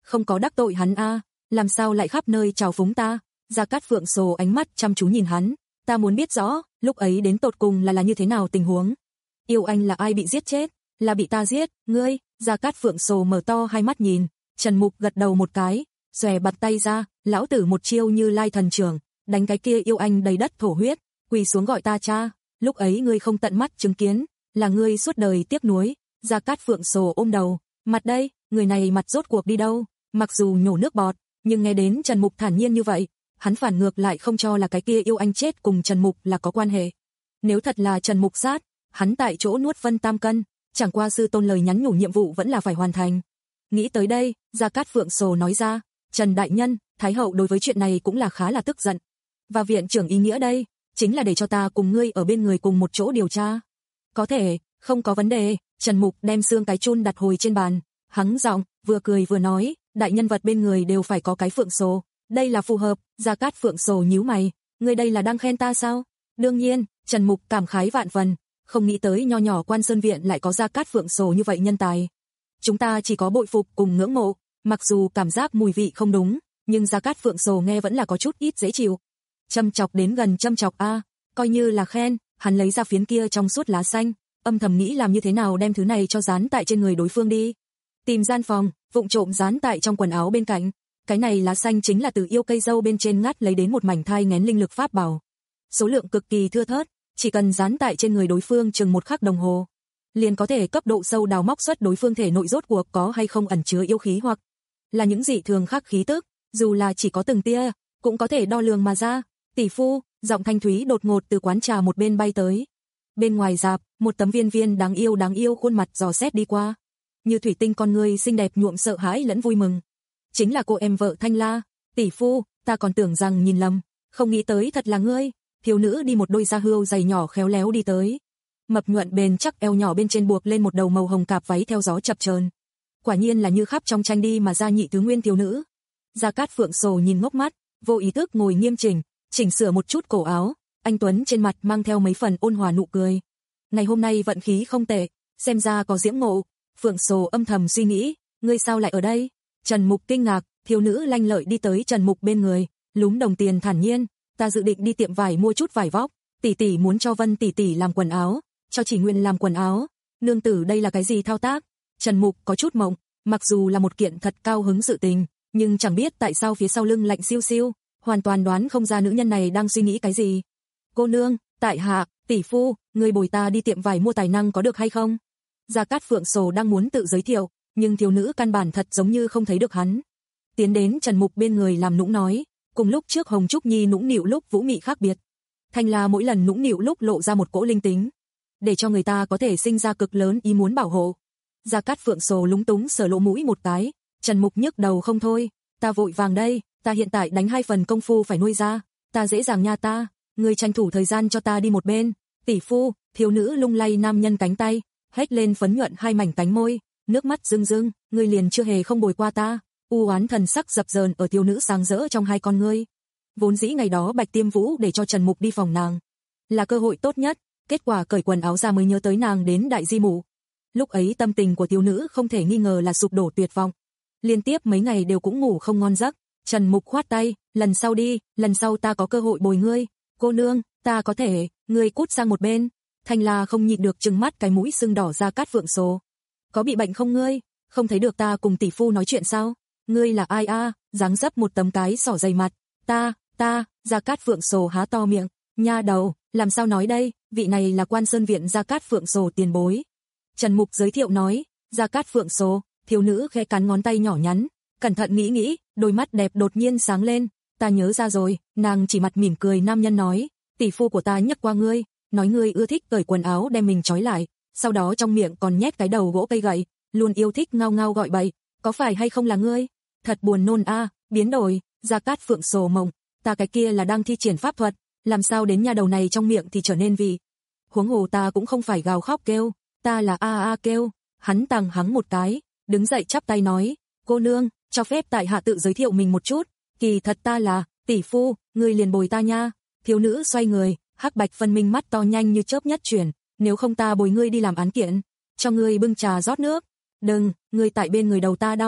không có đắc tội hắn a, làm sao lại khắp nơi chào phúng ta? Gia Cát Phượng Sồ ánh mắt chăm chú nhìn hắn, ta muốn biết rõ, lúc ấy đến tột cùng là là như thế nào tình huống. Yêu anh là ai bị giết chết? Là bị ta giết, ngươi? Gia Cát Phượng Sồ mở to hai mắt nhìn, Trần Mục gật đầu một cái, xòe bật tay ra, lão tử một chiêu Như Lai thần trưởng, đánh cái kia yêu anh đầy đất thổ huyết, quỳ xuống gọi ta cha, lúc ấy ngươi không tận mắt chứng kiến, là ngươi suốt đời tiếc nuối. Gia Cát Phượng Sồ ôm đầu, mặt đây, người này mặt rốt cuộc đi đâu? Mặc dù nhổ nước bọt, nhưng nghe đến Trần Mục thản nhiên như vậy, hắn phản ngược lại không cho là cái kia yêu anh chết cùng Trần Mục là có quan hệ. Nếu thật là Trần Mục sát, hắn tại chỗ nuốt phân tam cân, chẳng qua sư tôn lời nhắn nhủ nhiệm vụ vẫn là phải hoàn thành. Nghĩ tới đây, Gia Cát Phượng Sồ nói ra, Trần đại nhân, Thái hậu đối với chuyện này cũng là khá là tức giận. Và viện trưởng ý nghĩa đây, chính là để cho ta cùng ngươi ở bên người cùng một chỗ điều tra. Có thể, không có vấn đề. Trần Mục đem xương cái chun đặt hồi trên bàn, hắng giọng, vừa cười vừa nói, đại nhân vật bên người đều phải có cái Phượng Sồ, đây là phù hợp. Gia Cát Phượng Sồ nhíu mày, ngươi đây là đang khen ta sao? Đương nhiên. Trần Mục cảm khái vạn phần, không nghĩ tới nho nhỏ Quan Sơn viện lại có Gia Cát Phượng Sồ như vậy nhân tài. Chúng ta chỉ có bội phục cùng ngưỡng mộ, mặc dù cảm giác mùi vị không đúng, nhưng Gia Cát Phượng Sồ nghe vẫn là có chút ít dễ chịu. Châm chọc đến gần châm chọc a, coi như là khen. Hắn lấy ra phiến kia trong suốt lá xanh, âm thầm nghĩ làm như thế nào đem thứ này cho dán tại trên người đối phương đi. Tìm gian phòng, vụng trộm dán tại trong quần áo bên cạnh. Cái này lá xanh chính là từ yêu cây dâu bên trên ngắt lấy đến một mảnh thai nghén linh lực pháp bảo. Số lượng cực kỳ thưa thớt, chỉ cần dán tại trên người đối phương chừng một khắc đồng hồ, liền có thể cấp độ sâu đào móc xuất đối phương thể nội rốt cuộc có hay không ẩn chứa yêu khí hoặc là những dị thường khác khí tức, dù là chỉ có từng tia, cũng có thể đo lường mà ra. Tỷ phu, giọng thanh thúy đột ngột từ quán trà một bên bay tới. Bên ngoài rạp, một tấm viên viên đáng yêu đáng yêu khuôn mặt dò xét đi qua, như thủy tinh con người xinh đẹp nhuộm sợ hãi lẫn vui mừng. Chính là cô em vợ Thanh La. Tỷ phu, ta còn tưởng rằng nhìn lầm, không nghĩ tới thật là ngươi. Thiếu nữ đi một đôi da hươu giày nhỏ khéo léo đi tới, mập nhuận bền chắc eo nhỏ bên trên buộc lên một đầu màu hồng cạp váy theo gió chập chờn. Quả nhiên là như khắp trong tranh đi mà ra nhị tứ nguyên thiếu nữ. Gia Cát Phượng Sồ nhìn ngốc mắt, vô ý thức ngồi nghiêm chỉnh, chỉnh sửa một chút cổ áo, anh tuấn trên mặt mang theo mấy phần ôn hòa nụ cười. Ngày hôm nay vận khí không tệ, xem ra có diễm ngộ. Phượng Sồ âm thầm suy nghĩ, ngươi sao lại ở đây? Trần Mục kinh ngạc, thiếu nữ lanh lợi đi tới Trần Mục bên người, lúm đồng tiền thản nhiên, ta dự định đi tiệm vải mua chút vải vóc, tỷ tỷ muốn cho Vân tỷ tỷ làm quần áo, cho Chỉ Nguyên làm quần áo. Nương tử đây là cái gì thao tác? Trần Mục có chút mộng, mặc dù là một kiện thật cao hứng sự tình, nhưng chẳng biết tại sao phía sau lưng lạnh siêu siêu, hoàn toàn đoán không ra nữ nhân này đang suy nghĩ cái gì. Cô nương, tại hạ, tỷ phu, người bồi ta đi tiệm vải mua tài năng có được hay không? Gia Cát Phượng Sồ đang muốn tự giới thiệu, nhưng thiếu nữ căn bản thật giống như không thấy được hắn. Tiến đến Trần Mục bên người làm nũng nói, cùng lúc trước Hồng Trúc Nhi nũng nịu lúc vũ mị khác biệt. Thanh La mỗi lần nũng nịu lúc lộ ra một cỗ linh tính, để cho người ta có thể sinh ra cực lớn ý muốn bảo hộ. Gia Cát Phượng Sồ lúng túng sờ lỗ mũi một cái, Trần Mục nhức đầu không thôi, ta vội vàng đây, ta hiện tại đánh hai phần công phu phải nuôi ra, ta dễ dàng nha ta, ngươi tranh thủ thời gian cho ta đi một bên. Tỷ phu, thiếu nữ lung lay nam nhân cánh tay, hét lên phấn nhuận hai mảnh cánh môi, nước mắt rưng rưng, ngươi liền chưa hề không bồi qua ta. U oán thần sắc dập dờn ở thiếu nữ sáng rỡ trong hai con ngươi. Vốn dĩ ngày đó Bạch Tiêm Vũ để cho Trần Mục đi phòng nàng, là cơ hội tốt nhất, kết quả cởi quần áo ra mới nhớ tới nàng đến đại di mụ. Lúc ấy tâm tình của thiếu nữ không thể nghi ngờ là sụp đổ tuyệt vọng. Liên tiếp mấy ngày đều cũng ngủ không ngon giấc. Trần Mục khoát tay, lần sau đi, lần sau ta có cơ hội bồi ngươi. Cô nương, ta có thể, ngươi cút sang một bên. Thanh La không nhịn được trừng mắt cái mũi sưng đỏ Gia Cát Phượng Sồ. Có bị bệnh không ngươi? Không thấy được ta cùng tỷ phu nói chuyện sao? Ngươi là ai a? Dáng dấp một tấm cái sỏ dày mặt. Ta, ta, Gia Cát Phượng Sồ há to miệng. Nha đầu, làm sao nói đây, vị này là Quan Sơn viện Gia Cát Phượng Sồ tiền bối. Trần Mục giới thiệu nói, Gia Cát Phượng Sồ, thiếu nữ khẽ cắn ngón tay nhỏ nhắn, cẩn thận nghĩ nghĩ, đôi mắt đẹp đột nhiên sáng lên, ta nhớ ra rồi, nàng chỉ mặt mỉm cười nam nhân nói, tỷ phu của ta nhắc qua ngươi, nói ngươi ưa thích cởi quần áo đem mình trói lại, sau đó trong miệng còn nhét cái đầu gỗ cây gậy, luôn yêu thích ngao ngao gọi bậy, có phải hay không là ngươi? Thật buồn nôn a, biến đổi. Gia Cát Phượng Sồ mộng, ta cái kia là đang thi triển pháp thuật, làm sao đến nhà đầu này trong miệng thì trở nên vị. Huống hồ ta cũng không phải gào khóc kêu, ta là a a kêu. Hắn tằng hắng một cái, đứng dậy chắp tay nói, cô nương, cho phép tại hạ tự giới thiệu mình một chút, kỳ thật ta là tỷ phu, ngươi liền bồi ta nha. Thiếu nữ xoay người, hắc bạch phân minh mắt to nhanh như chớp nhất chuyển, nếu không ta bồi ngươi đi làm án kiện, cho ngươi bưng trà rót nước. Đừng, ngươi tại bên người đầu ta đau.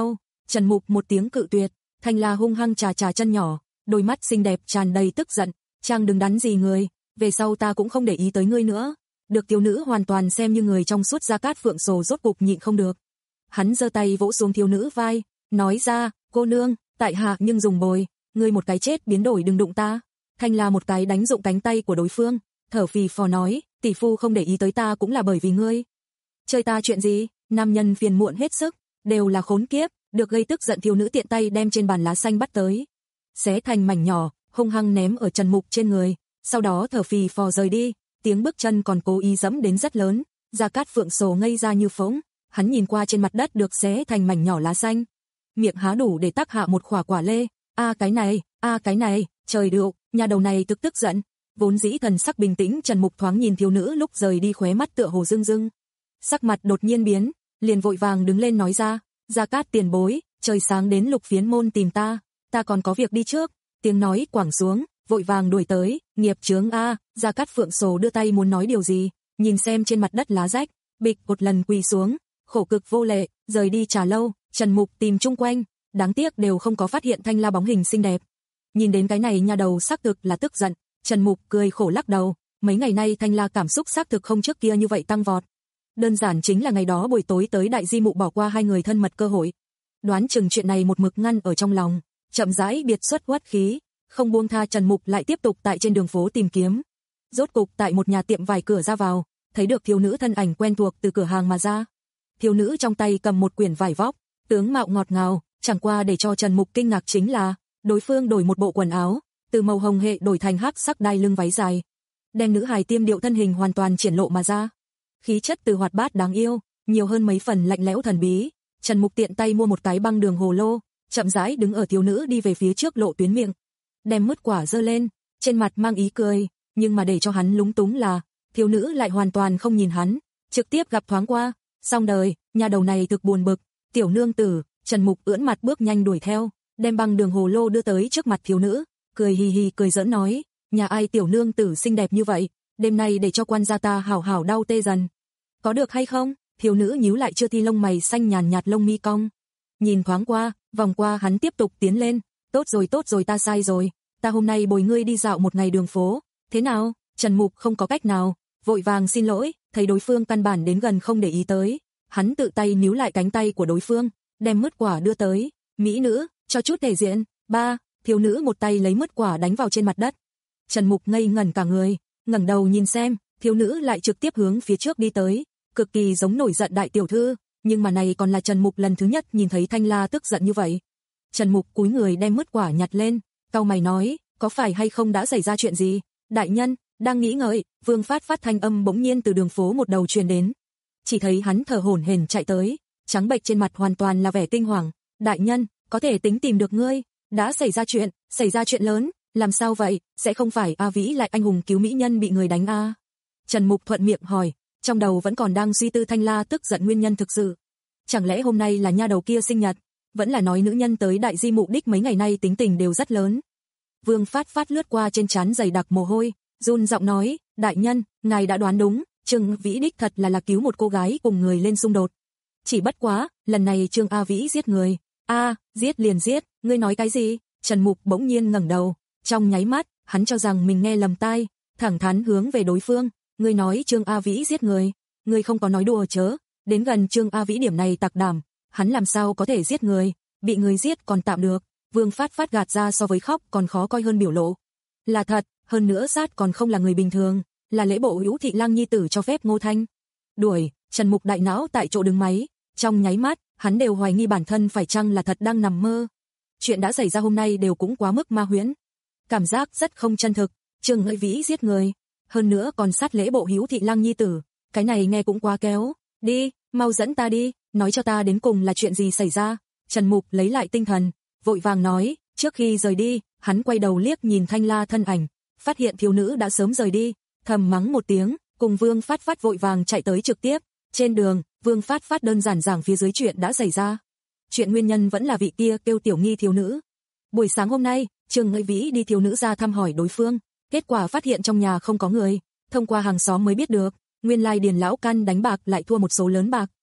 Trần Mục một tiếng cự tuyệt, Thanh La hung hăng chà chà chân nhỏ, đôi mắt xinh đẹp tràn đầy tức giận, "Chàng đừng đắn gì người, về sau ta cũng không để ý tới ngươi nữa." Được thiếu nữ hoàn toàn xem như người trong suốt Gia Cát Phượng Sồ rốt cục nhịn không được. Hắn giơ tay vỗ xuống thiếu nữ vai, nói ra, "Cô nương, tại hạ nhưng dùng bồi, ngươi một cái chết biến đổi đừng đụng ta." Thanh La một cái đánh dụng cánh tay của đối phương, thở phì phò nói, "Tỷ phu không để ý tới ta cũng là bởi vì ngươi." Chơi ta chuyện gì? Nam nhân phiền muộn hết sức, đều là khốn kiếp, được gây tức giận thiếu nữ tiện tay đem trên bàn lá xanh bắt tới, xé thành mảnh nhỏ, hung hăng ném ở Trần Mục trên người, sau đó thở phì phò rời đi, tiếng bước chân còn cố ý dẫm đến rất lớn, Gia Cát Phượng Sồ ngây ra như phỗng, hắn nhìn qua trên mặt đất được xé thành mảnh nhỏ lá xanh, miệng há đủ để tác hạ một khỏa quả lê, a cái này, a cái này, trời điệu, nhà đầu này tức tức giận, vốn dĩ thần sắc bình tĩnh Trần Mục thoáng nhìn thiếu nữ lúc rời đi khóe mắt tựa hồ rưng rưng, sắc mặt đột nhiên biến, liền vội vàng đứng lên nói ra, Gia Cát tiền bối, trời sáng đến Lục Phiến môn tìm ta, ta còn có việc đi trước, tiếng nói quẳng xuống, vội vàng đuổi tới, nghiệp chướng a, Gia Cát Phượng Sồ đưa tay muốn nói điều gì, nhìn xem trên mặt đất lá rách, bịch một lần quỳ xuống, khổ cực vô lệ, rời đi trà lâu, Trần Mục tìm chung quanh, đáng tiếc đều không có phát hiện Thanh La bóng hình xinh đẹp. Nhìn đến cái này nhà đầu xác thực là tức giận, Trần Mục cười khổ lắc đầu, mấy ngày nay Thanh La cảm xúc xác thực không trước kia như vậy tăng vọt. Đơn giản chính là ngày đó buổi tối tới Đại Di Mụ bỏ qua hai người thân mật cơ hội. Đoán chừng chuyện này một mực ngăn ở trong lòng, chậm rãi biệt xuất uất khí, không buông tha Trần Mục lại tiếp tục tại trên đường phố tìm kiếm. Rốt cục tại một nhà tiệm vải cửa ra vào, thấy được thiếu nữ thân ảnh quen thuộc từ cửa hàng mà ra. Thiếu nữ trong tay cầm một quyển vải vóc, tướng mạo ngọt ngào, chẳng qua để cho Trần Mục kinh ngạc chính là, đối phương đổi một bộ quần áo, từ màu hồng hệ đổi thành hắc sắc đai lưng váy dài, đem nữ hài tiêm điệu thân hình hoàn toàn triển lộ mà ra. Khí chất từ hoạt bát đáng yêu, nhiều hơn mấy phần lạnh lẽo thần bí. Trần Mục tiện tay mua một cái băng đường hồ lô, chậm rãi đứng ở thiếu nữ đi về phía trước lộ tuyến miệng, đem mứt quả giơ lên, trên mặt mang ý cười, nhưng mà để cho hắn lúng túng là, thiếu nữ lại hoàn toàn không nhìn hắn, trực tiếp gặp thoáng qua, xong đời, nhà đầu này thực buồn bực, tiểu nương tử, Trần Mục ưỡn mặt bước nhanh đuổi theo, đem băng đường hồ lô đưa tới trước mặt thiếu nữ, cười hì hì cười giỡn nói, nhà ai tiểu nương tử xinh đẹp như vậy, đêm nay để cho quan gia ta hảo hảo đau tê dần. Có được hay không? Thiếu nữ nhíu lại chưa thi lông mày xanh nhàn nhạt lông mi cong. Nhìn thoáng qua, vòng qua hắn tiếp tục tiến lên, tốt rồi tốt rồi ta sai rồi, ta hôm nay bồi ngươi đi dạo một ngày đường phố, thế nào? Trần Mục không có cách nào, vội vàng xin lỗi, thấy đối phương căn bản đến gần không để ý tới, hắn tự tay níu lại cánh tay của đối phương, đem mứt quả đưa tới, mỹ nữ, cho chút thể diện, ba, thiếu nữ một tay lấy mứt quả đánh vào trên mặt đất. Trần Mục ngây ngẩn cả người, ngẩng đầu nhìn xem, thiếu nữ lại trực tiếp hướng phía trước đi tới, cực kỳ giống nổi giận đại tiểu thư, nhưng mà này còn là Trần Mục lần thứ nhất nhìn thấy Thanh La tức giận như vậy. Trần Mục cúi người đem mứt quả nhặt lên, cau mày nói, có phải hay không đã xảy ra chuyện gì? Đại nhân, đang nghĩ ngợi, Vương Phát Phát thanh âm bỗng nhiên từ đường phố một đầu truyền đến. Chỉ thấy hắn thở hổn hển chạy tới, trắng bệch trên mặt hoàn toàn là vẻ kinh hoàng, đại nhân, có thể tính tìm được ngươi, đã xảy ra chuyện, xảy ra chuyện lớn, làm sao vậy, sẽ không phải A Vĩ lại anh hùng cứu mỹ nhân bị người đánh a? Trần Mục thuận miệng hỏi, trong đầu vẫn còn đang suy tư Thanh La tức giận nguyên nhân thực sự. Chẳng lẽ hôm nay là nha đầu kia sinh nhật, vẫn là nói nữ nhân tới Đại Di Mụ đích mấy ngày nay tính tình đều rất lớn. Vương Phát Phát lướt qua trên trán dày đặc mồ hôi, run giọng nói, đại nhân, ngài đã đoán đúng, Trương Vĩ đích thật là là cứu một cô gái cùng người lên xung đột. Chỉ bất quá, lần này Trương A Vĩ giết người. A, giết liền giết, ngươi nói cái gì? Trần Mục bỗng nhiên ngẩng đầu, trong nháy mắt, hắn cho rằng mình nghe lầm tai, thẳng thắn hướng về đối phương, ngươi nói Trương A Vĩ giết người, ngươi không có nói đùa chớ, đến gần Trương A Vĩ điểm này tặc đảm, hắn làm sao có thể giết người, bị người giết còn tạm được. Vương Phát Phát gạt ra so với khóc còn khó coi hơn biểu lộ. Là thật, hơn nữa sát còn không là người bình thường, là lễ bộ Hữu Thị Lăng nhi tử cho phép Ngô Thanh. Đuổi, Trần Mục đại não tại chỗ đứng máy, trong nháy mắt, hắn đều hoài nghi bản thân phải chăng là thật đang nằm mơ. Chuyện đã xảy ra hôm nay đều cũng quá mức ma huyễn. Cảm giác rất không chân thực, Trương A Vĩ giết người, hơn nữa còn sát lễ bộ Hữu Thị Lăng nhi tử, cái này nghe cũng quá kéo. Đi, mau dẫn ta đi, nói cho ta đến cùng là chuyện gì xảy ra. Trần Mục lấy lại tinh thần, vội vàng nói, trước khi rời đi, hắn quay đầu liếc nhìn Thanh La thân ảnh, phát hiện thiếu nữ đã sớm rời đi, thầm mắng một tiếng, cùng Vương Phát Phát vội vàng chạy tới trực tiếp. Trên đường, Vương Phát Phát đơn giản giảng phía dưới chuyện đã xảy ra. Chuyện nguyên nhân vẫn là vị kia kêu Tiểu Nghi thiếu nữ. Buổi sáng hôm nay, Trương A Vĩ đi thiếu nữ ra thăm hỏi đối phương, kết quả phát hiện trong nhà không có người, thông qua hàng xóm mới biết được, nguyên lai Điền lão căn đánh bạc lại thua một số lớn bạc.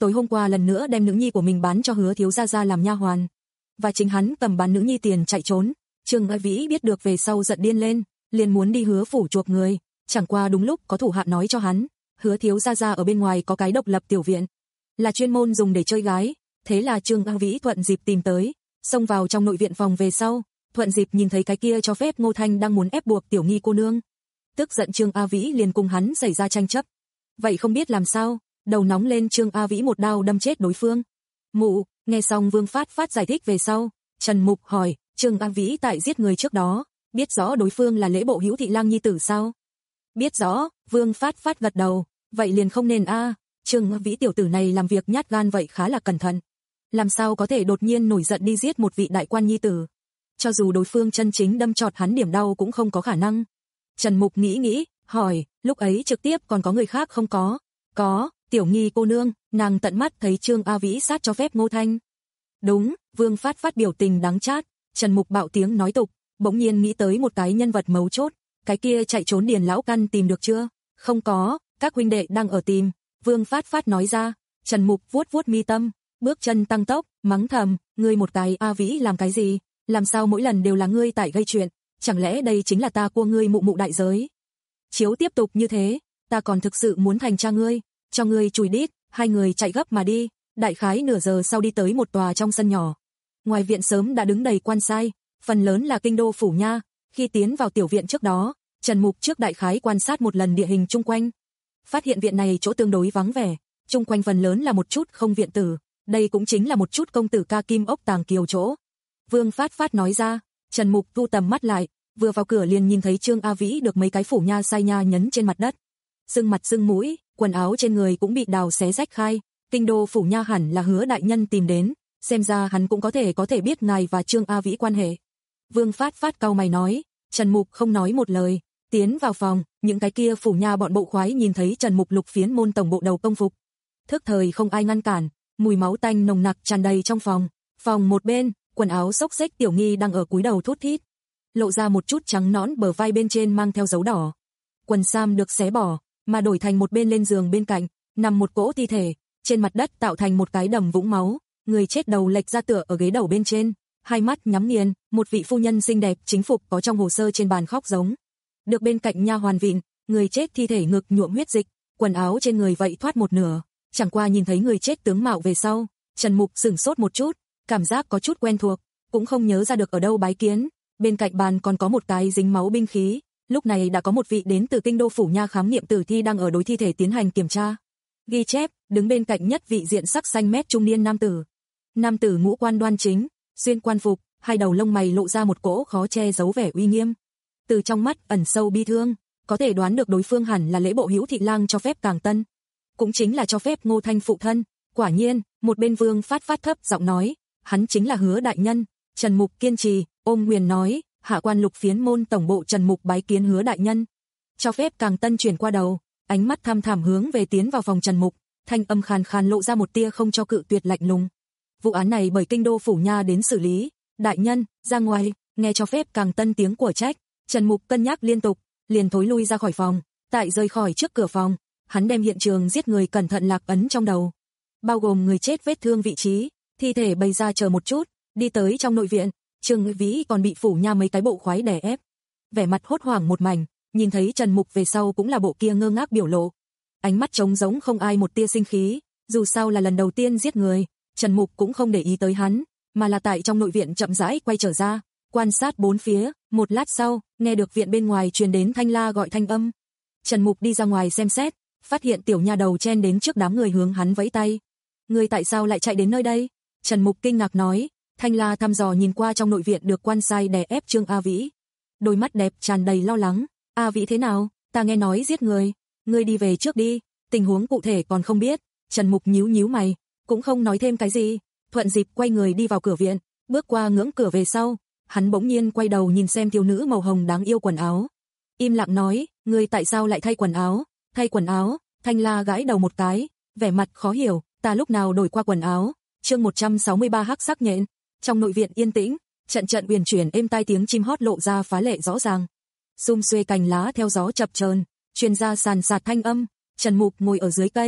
tối hôm qua lần nữa đem nữ nhi của mình bán cho Hứa thiếu gia gia làm nha hoàn, và chính hắn cầm bán nữ nhi tiền chạy trốn. Trương A Vĩ biết được về sau giận điên lên, liền muốn đi Hứa phủ chuộc người, chẳng qua đúng lúc có thủ hạ nói cho hắn, Hứa thiếu gia gia ở bên ngoài có cái độc lập tiểu viện, là chuyên môn dùng để chơi gái, thế là Trương A Vĩ thuận dịp tìm tới, xông vào trong nội viện phòng về sau, thuận dịp nhìn thấy cái kia cho phép Ngô Thanh đang muốn ép buộc Tiểu Nghi cô nương. Tức giận Trương A Vĩ liền cùng hắn xảy ra tranh chấp. Vậy không biết làm sao, đầu nóng lên Trương A Vĩ một đao đâm chết đối phương. Mụ, nghe xong Vương Phát Phát giải thích về sau, Trần Mục hỏi, Trương A Vĩ tại giết người trước đó, biết rõ đối phương là Lễ Bộ Hữu Thị Lang nhi tử sao? Biết rõ, Vương Phát Phát gật đầu, vậy liền không nên a, à. Trương A Vĩ tiểu tử này làm việc nhát gan vậy khá là cẩn thận. Làm sao có thể đột nhiên nổi giận đi giết một vị đại quan nhi tử? Cho dù đối phương chân chính đâm chọt hắn điểm đau cũng không có khả năng. Trần Mục nghĩ nghĩ, hỏi, lúc ấy trực tiếp còn có người khác không có? Có, Tiểu Nghi cô nương, nàng tận mắt thấy Trương A Vĩ sát cho phép Ngô Thanh. Đúng, Vương Phát Phát biểu tình đắng chát. Trần Mục bạo tiếng nói tục, bỗng nhiên nghĩ tới một cái nhân vật mấu chốt, cái kia chạy trốn Điền lão căn tìm được chưa? Không có, các huynh đệ đang ở tìm. Vương Phát Phát nói ra. Trần Mục vuốt vuốt mi tâm, bước chân tăng tốc, mắng thầm, ngươi một cái A Vĩ làm cái gì? Làm sao mỗi lần đều là ngươi tại gây chuyện? Chẳng lẽ đây chính là ta cua ngươi mụ mụ đại giới? Chiếu tiếp tục như thế, ta còn thực sự muốn thành cha ngươi, cho ngươi chùi đít. Hai người chạy gấp mà đi, đại khái nửa giờ sau đi tới một tòa trong sân nhỏ. Ngoài viện sớm đã đứng đầy quan sai, phần lớn là kinh đô phủ nha. Khi tiến vào tiểu viện trước đó, Trần Mục trước đại khái quan sát một lần địa hình chung quanh. Phát hiện viện này chỗ tương đối vắng vẻ, chung quanh phần lớn là một chút không viện tử, đây cũng chính là một chút công tử ca kim ốc tàng kiều chỗ. Vương Phát Phát nói ra. Trần Mục thu tầm mắt lại, vừa vào cửa liền nhìn thấy Trương A Vĩ được mấy cái phủ nha sai nha nhấn trên mặt đất. Sưng mặt sưng mũi, quần áo trên người cũng bị đào xé rách khai, kinh đô phủ nha hẳn là Hứa đại nhân tìm đến, xem ra hắn cũng có thể có thể biết ngài và Trương A Vĩ quan hệ. Vương Phát Phát cau mày nói. Trần Mục không nói một lời, tiến vào phòng, những cái kia phủ nha bọn bộ khoái nhìn thấy Trần Mục lục phiến môn tổng bộ đầu công phục, thức thời không ai ngăn cản, mùi máu tanh nồng nặc tràn đầy trong phòng. Phòng một bên, quần áo xốc xếch Tiểu Nghi đang ở cúi đầu thút thít, lộ ra một chút trắng nõn bờ vai bên trên mang theo dấu đỏ. Quần sam được xé bỏ, mà đổi thành một bên lên giường bên cạnh, nằm một cỗ thi thể, trên mặt đất tạo thành một cái đầm vũng máu, người chết đầu lệch ra tựa ở ghế đầu bên trên, hai mắt nhắm nghiền, một vị phu nhân xinh đẹp chính phục có trong hồ sơ trên bàn khóc giống. Được bên cạnh nha hoàn vịn, người chết thi thể ngực nhuộm huyết dịch, quần áo trên người vậy thoát một nửa, chẳng qua nhìn thấy người chết tướng mạo về sau, Trần Mục sửng sốt một chút, cảm giác có chút quen thuộc, cũng không nhớ ra được ở đâu bái kiến. Bên cạnh bàn còn có một cái dính máu binh khí, lúc này đã có một vị đến từ kinh đô phủ nha khám nghiệm tử thi đang ở đối thi thể tiến hành kiểm tra. Ghi chép, đứng bên cạnh nhất vị diện sắc xanh mét trung niên nam tử. Nam tử ngũ quan đoan chính, xuyên quan phục, hai đầu lông mày lộ ra một cỗ khó che giấu vẻ uy nghiêm. Từ trong mắt ẩn sâu bi thương, có thể đoán được đối phương hẳn là Lễ Bộ Hữu Thị Lang cho phép Càng Tân, cũng chính là cho phép Ngô Thanh phụ thân. Quả nhiên, một bên Vương Phát Phát thấp giọng nói, hắn chính là Hứa đại nhân. Trần Mục kiên trì, ôm quyền nói, hạ quan lục phiến môn tổng bộ Trần Mục bái kiến Hứa đại nhân. Cho phép Càng Tân chuyển qua đầu, ánh mắt thăm thẳm hướng về tiến vào phòng Trần Mục, thanh âm khàn khàn lộ ra một tia không cho cự tuyệt lạnh lùng. Vụ án này bởi kinh đô phủ nha đến xử lý, đại nhân, ra ngoài. Nghe cho phép Càng Tân tiếng của trách, Trần Mục cân nhắc liên tục, liền thối lui ra khỏi phòng. Tại rời khỏi trước cửa phòng, hắn đem hiện trường giết người cẩn thận lạc ấn trong đầu, bao gồm người chết vết thương vị trí, thi thể bày ra chờ một chút, đi tới trong nội viện. Trương Vĩ còn bị phủ nha mấy cái bộ khoái đè ép, vẻ mặt hốt hoảng một mảnh, nhìn thấy Trần Mục về sau cũng là bộ kia ngơ ngác biểu lộ, ánh mắt trống rỗng không ai một tia sinh khí, dù sao là lần đầu tiên giết người, Trần Mục cũng không để ý tới hắn, mà là tại trong nội viện chậm rãi quay trở ra, quan sát bốn phía. Một lát sau, nghe được viện bên ngoài truyền đến thanh la gọi thanh âm. Trần Mục đi ra ngoài xem xét, phát hiện tiểu nha đầu chen đến trước đám người hướng hắn vẫy tay. Ngươi tại sao lại chạy đến nơi đây? Trần Mục kinh ngạc nói. Thanh la thăm dò nhìn qua trong nội viện được quan sai đè ép Trương A Vĩ, đôi mắt đẹp tràn đầy lo lắng. A Vĩ thế nào? Ta nghe nói giết người. Ngươi đi về trước đi, tình huống cụ thể còn không biết. Trần Mục nhíu nhíu mày, cũng không nói thêm cái gì, thuận dịp quay người đi vào cửa viện, bước qua ngưỡng cửa về sau, hắn bỗng nhiên quay đầu nhìn xem thiếu nữ màu hồng đáng yêu quần áo, im lặng nói, ngươi tại sao lại thay quần áo? Thay quần áo? Thanh la gãi đầu một cái, vẻ mặt khó hiểu, ta lúc nào đổi qua quần áo? Chương một trăm sáu mươi ba hắc sắc nhện. Trong nội viện yên tĩnh, trận trận uyển chuyển êm tai tiếng chim hót lộ ra phá lệ rõ ràng. Sum xuê cành lá theo gió chập chờn, truyền ra sàn sạt thanh âm. Trần Mục ngồi ở dưới cây,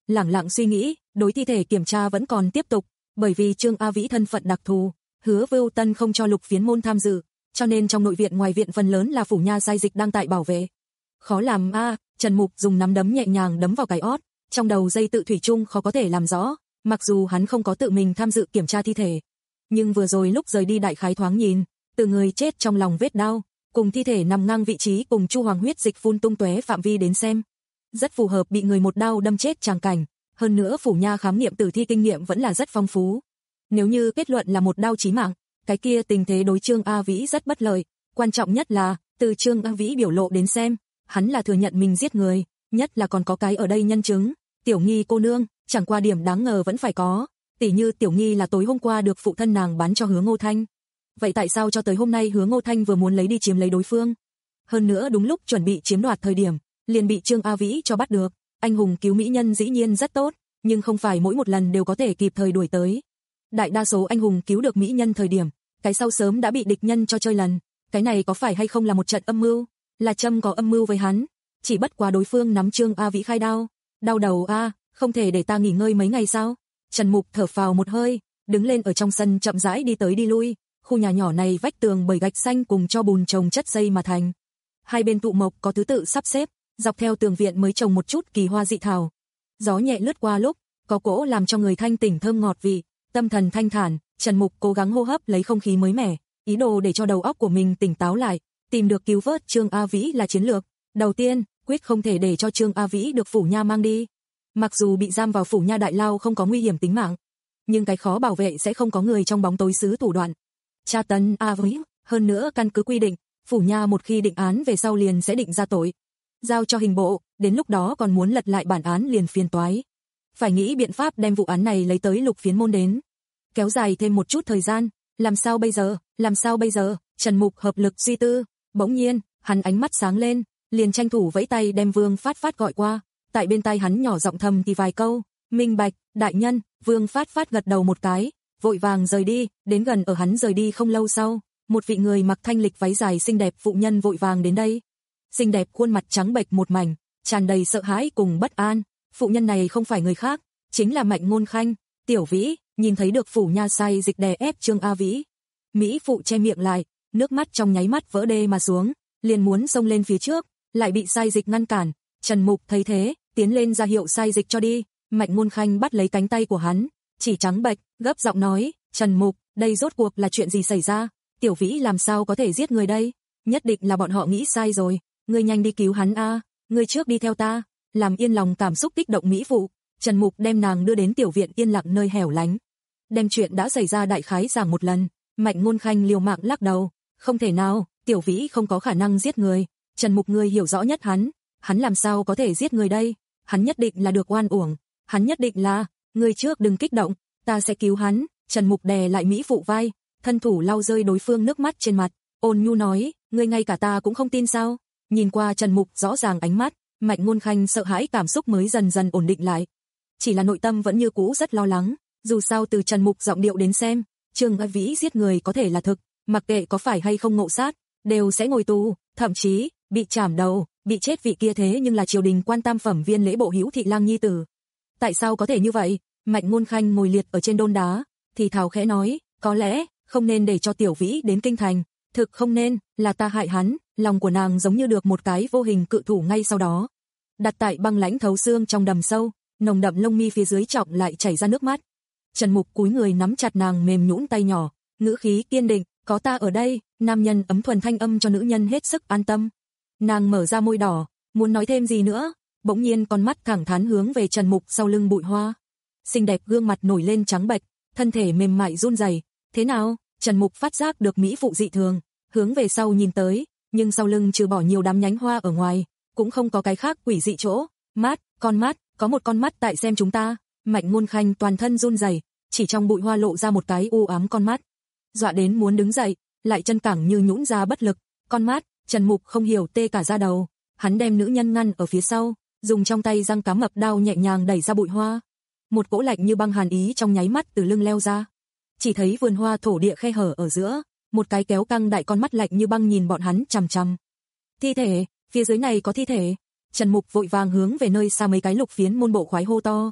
lẳng lặng suy nghĩ, đối thi thể kiểm tra vẫn còn tiếp tục, bởi vì Trương A Vĩ thân phận đặc thù, Hứa Vưu Tân không cho Lục Phiến môn tham dự, cho nên trong nội viện ngoài viện phần lớn là phủ nha sai dịch đang tại bảo vệ. Khó làm a, à, Trần Mục dùng nắm đấm nhẹ nhàng đấm vào cái ót, trong đầu dây tự thủy chung khó có thể làm rõ, mặc dù hắn không có tự mình tham dự kiểm tra thi thể, nhưng vừa rồi lúc rời đi đại khái thoáng nhìn, từ người chết trong lòng vết đau, cùng thi thể nằm ngang vị trí cùng Chu Hoàng huyết dịch phun tung tóe phạm vi đến xem, rất phù hợp bị người một đao đâm chết tràng cảnh, hơn nữa phủ nha khám nghiệm tử thi kinh nghiệm vẫn là rất phong phú. Nếu như kết luận là một đao chí mạng, cái kia tình thế đối Trương A Vĩ rất bất lợi, quan trọng nhất là, từ Trương A Vĩ biểu lộ đến xem, hắn là thừa nhận mình giết người, nhất là còn có cái ở đây nhân chứng, Tiểu Nghi cô nương, chẳng qua điểm đáng ngờ vẫn phải có, tỉ như Tiểu Nghi là tối hôm qua được phụ thân nàng bán cho Hứa Ngô Thanh. Vậy tại sao cho tới hôm nay Hứa Ngô Thanh vừa muốn lấy đi chiếm lấy đối phương? Hơn nữa đúng lúc chuẩn bị chiếm đoạt thời điểm, liền bị Trương A Vĩ cho bắt được, anh hùng cứu mỹ nhân dĩ nhiên rất tốt, nhưng không phải mỗi một lần đều có thể kịp thời đuổi tới. Đại đa số anh hùng cứu được mỹ nhân thời điểm, cái sau sớm đã bị địch nhân cho chơi lần, cái này có phải hay không là một trận âm mưu? Là Trâm có âm mưu với hắn, chỉ bất quá đối phương nắm Trương A Vĩ khai đao, đau đầu a, à, không thể để ta nghỉ ngơi mấy ngày sao? Trần Mục thở phào một hơi, đứng lên ở trong sân chậm rãi đi tới đi lui, khu nhà nhỏ này vách tường bởi gạch xanh cùng cho bùn trồng chất xây mà thành. Hai bên tụ mộc có thứ tự sắp xếp, dọc theo tường viện mới trồng một chút kỳ hoa dị thảo. Gió nhẹ lướt qua lúc, có cỗ làm cho người thanh tỉnh thơm ngọt vị, tâm thần thanh thản, Trần Mục cố gắng hô hấp lấy không khí mới mẻ, ý đồ để cho đầu óc của mình tỉnh táo lại, tìm được cứu vớt Trương A Vĩ là chiến lược. Đầu tiên, quyết không thể để cho Trương A Vĩ được phủ nha mang đi. Mặc dù bị giam vào phủ nha đại lao không có nguy hiểm tính mạng, nhưng cái khó bảo vệ sẽ không có người trong bóng tối xứ thủ đoạn. Tra tấn A Vĩ, hơn nữa căn cứ quy định, phủ nha một khi định án về sau liền sẽ định ra tội, giao cho hình bộ, đến lúc đó còn muốn lật lại bản án liền phiền toái. Phải nghĩ biện pháp đem vụ án này lấy tới Lục Phiến môn đến. Kéo dài thêm một chút thời gian, làm sao bây giờ, làm sao bây giờ, Trần Mục hợp lực suy tư, bỗng nhiên, hắn ánh mắt sáng lên, liền tranh thủ vẫy tay đem Vương Phát Phát gọi qua, tại bên tai hắn nhỏ giọng thầm thì vài câu, minh bạch, đại nhân, Vương Phát Phát gật đầu một cái, vội vàng rời đi, đến gần ở hắn rời đi không lâu sau, một vị người mặc thanh lịch váy dài xinh đẹp phụ nhân vội vàng đến đây. Xinh đẹp khuôn mặt trắng bệch một mảnh, tràn đầy sợ hãi cùng bất an, phụ nhân này không phải người khác, chính là Mạnh Ngôn Khanh. Tiểu Vĩ, nhìn thấy được phủ nha sai dịch đè ép Trương A Vĩ, mỹ phụ che miệng lại, nước mắt trong nháy mắt vỡ đê mà xuống, liền muốn xông lên phía trước, lại bị sai dịch ngăn cản. Trần Mục thấy thế, tiến lên ra hiệu sai dịch cho đi, Mạnh Ngôn Khanh bắt lấy cánh tay của hắn, chỉ trắng bệch, gấp giọng nói, Trần Mục, đây rốt cuộc là chuyện gì xảy ra? Tiểu Vĩ làm sao có thể giết người đây? Nhất định là bọn họ nghĩ sai rồi, ngươi nhanh đi cứu hắn a, ngươi trước đi theo ta. Làm yên lòng cảm xúc kích động mỹ phụ, Trần Mục đem nàng đưa đến tiểu viện yên lặng nơi hẻo lánh, đem chuyện đã xảy ra đại khái giảng một lần. Mạnh Ngôn Khanh liều mạng lắc đầu, không thể nào, Tiểu Vĩ không có khả năng giết người. Trần Mục ngươi hiểu rõ nhất hắn, hắn làm sao có thể giết người đây? Hắn nhất định là được oan uổng, hắn nhất định là, ngươi trước đừng kích động, ta sẽ cứu hắn. Trần Mục đè lại mỹ phụ vai, thân thủ lau rơi đối phương nước mắt trên mặt, ôn nhu nói, ngươi ngay cả ta cũng không tin sao? Nhìn qua Trần Mục rõ ràng ánh mắt, Mạnh Ngôn Khanh sợ hãi cảm xúc mới dần dần ổn định lại. Chỉ là nội tâm vẫn như cũ rất lo lắng, dù sao từ Trần Mục giọng điệu đến xem, Trương A Vĩ giết người có thể là thực, mặc kệ có phải hay không ngộ sát, đều sẽ ngồi tù, thậm chí bị chảm đầu, bị chết vị kia thế nhưng là triều đình quan tam phẩm viên lễ bộ Hữu Thị Lang nhi tử. Tại sao có thể như vậy? Mạnh Ngôn Khanh ngồi liệt ở trên đôn đá, thì thào khẽ nói, có lẽ không nên để cho Tiểu Vĩ đến kinh thành, thực không nên, là ta hại hắn. Lòng của nàng giống như được một cái vô hình cự thủ ngay sau đó đặt tại băng lãnh thấu xương trong đầm sâu, nồng đậm lông mi phía dưới trọng lại chảy ra nước mắt. Trần Mục cúi người nắm chặt nàng mềm nhũn tay nhỏ, ngữ khí kiên định, có ta ở đây. Nam nhân ấm thuần thanh âm cho nữ nhân hết sức an tâm. Nàng mở ra môi đỏ, muốn nói thêm gì nữa, bỗng nhiên con mắt thẳng thắn hướng về Trần Mục sau lưng bụi hoa. Xinh đẹp gương mặt nổi lên trắng bệch, thân thể mềm mại run rẩy. Thế nào? Trần Mục phát giác được mỹ phụ dị thường, hướng về sau nhìn tới, nhưng sau lưng trừ bỏ nhiều đám nhánh hoa ở ngoài, cũng không có cái khác quỷ dị chỗ. Mắt, con mắt, có một con mắt tại xem chúng ta. Mạnh Ngôn Khanh toàn thân run rẩy, chỉ trong bụi hoa lộ ra một cái u ám con mắt, dọa đến muốn đứng dậy, lại chân cẳng như nhũn ra bất lực. Con mắt, Trần Mục không hiểu tê cả da đầu, hắn đem nữ nhân ngăn ở phía sau, dùng trong tay răng cá mập đao nhẹ nhàng đẩy ra bụi hoa. Một cỗ lạnh như băng hàn ý trong nháy mắt từ lưng leo ra. Chỉ thấy vườn hoa thổ địa khe hở ở giữa, một cái kéo căng đại con mắt lạnh như băng nhìn bọn hắn chằm chằm. Thi thể, phía dưới này có thi thể. Trần Mục vội vàng hướng về nơi xa mấy cái Lục Phiến môn bộ khoái hô to,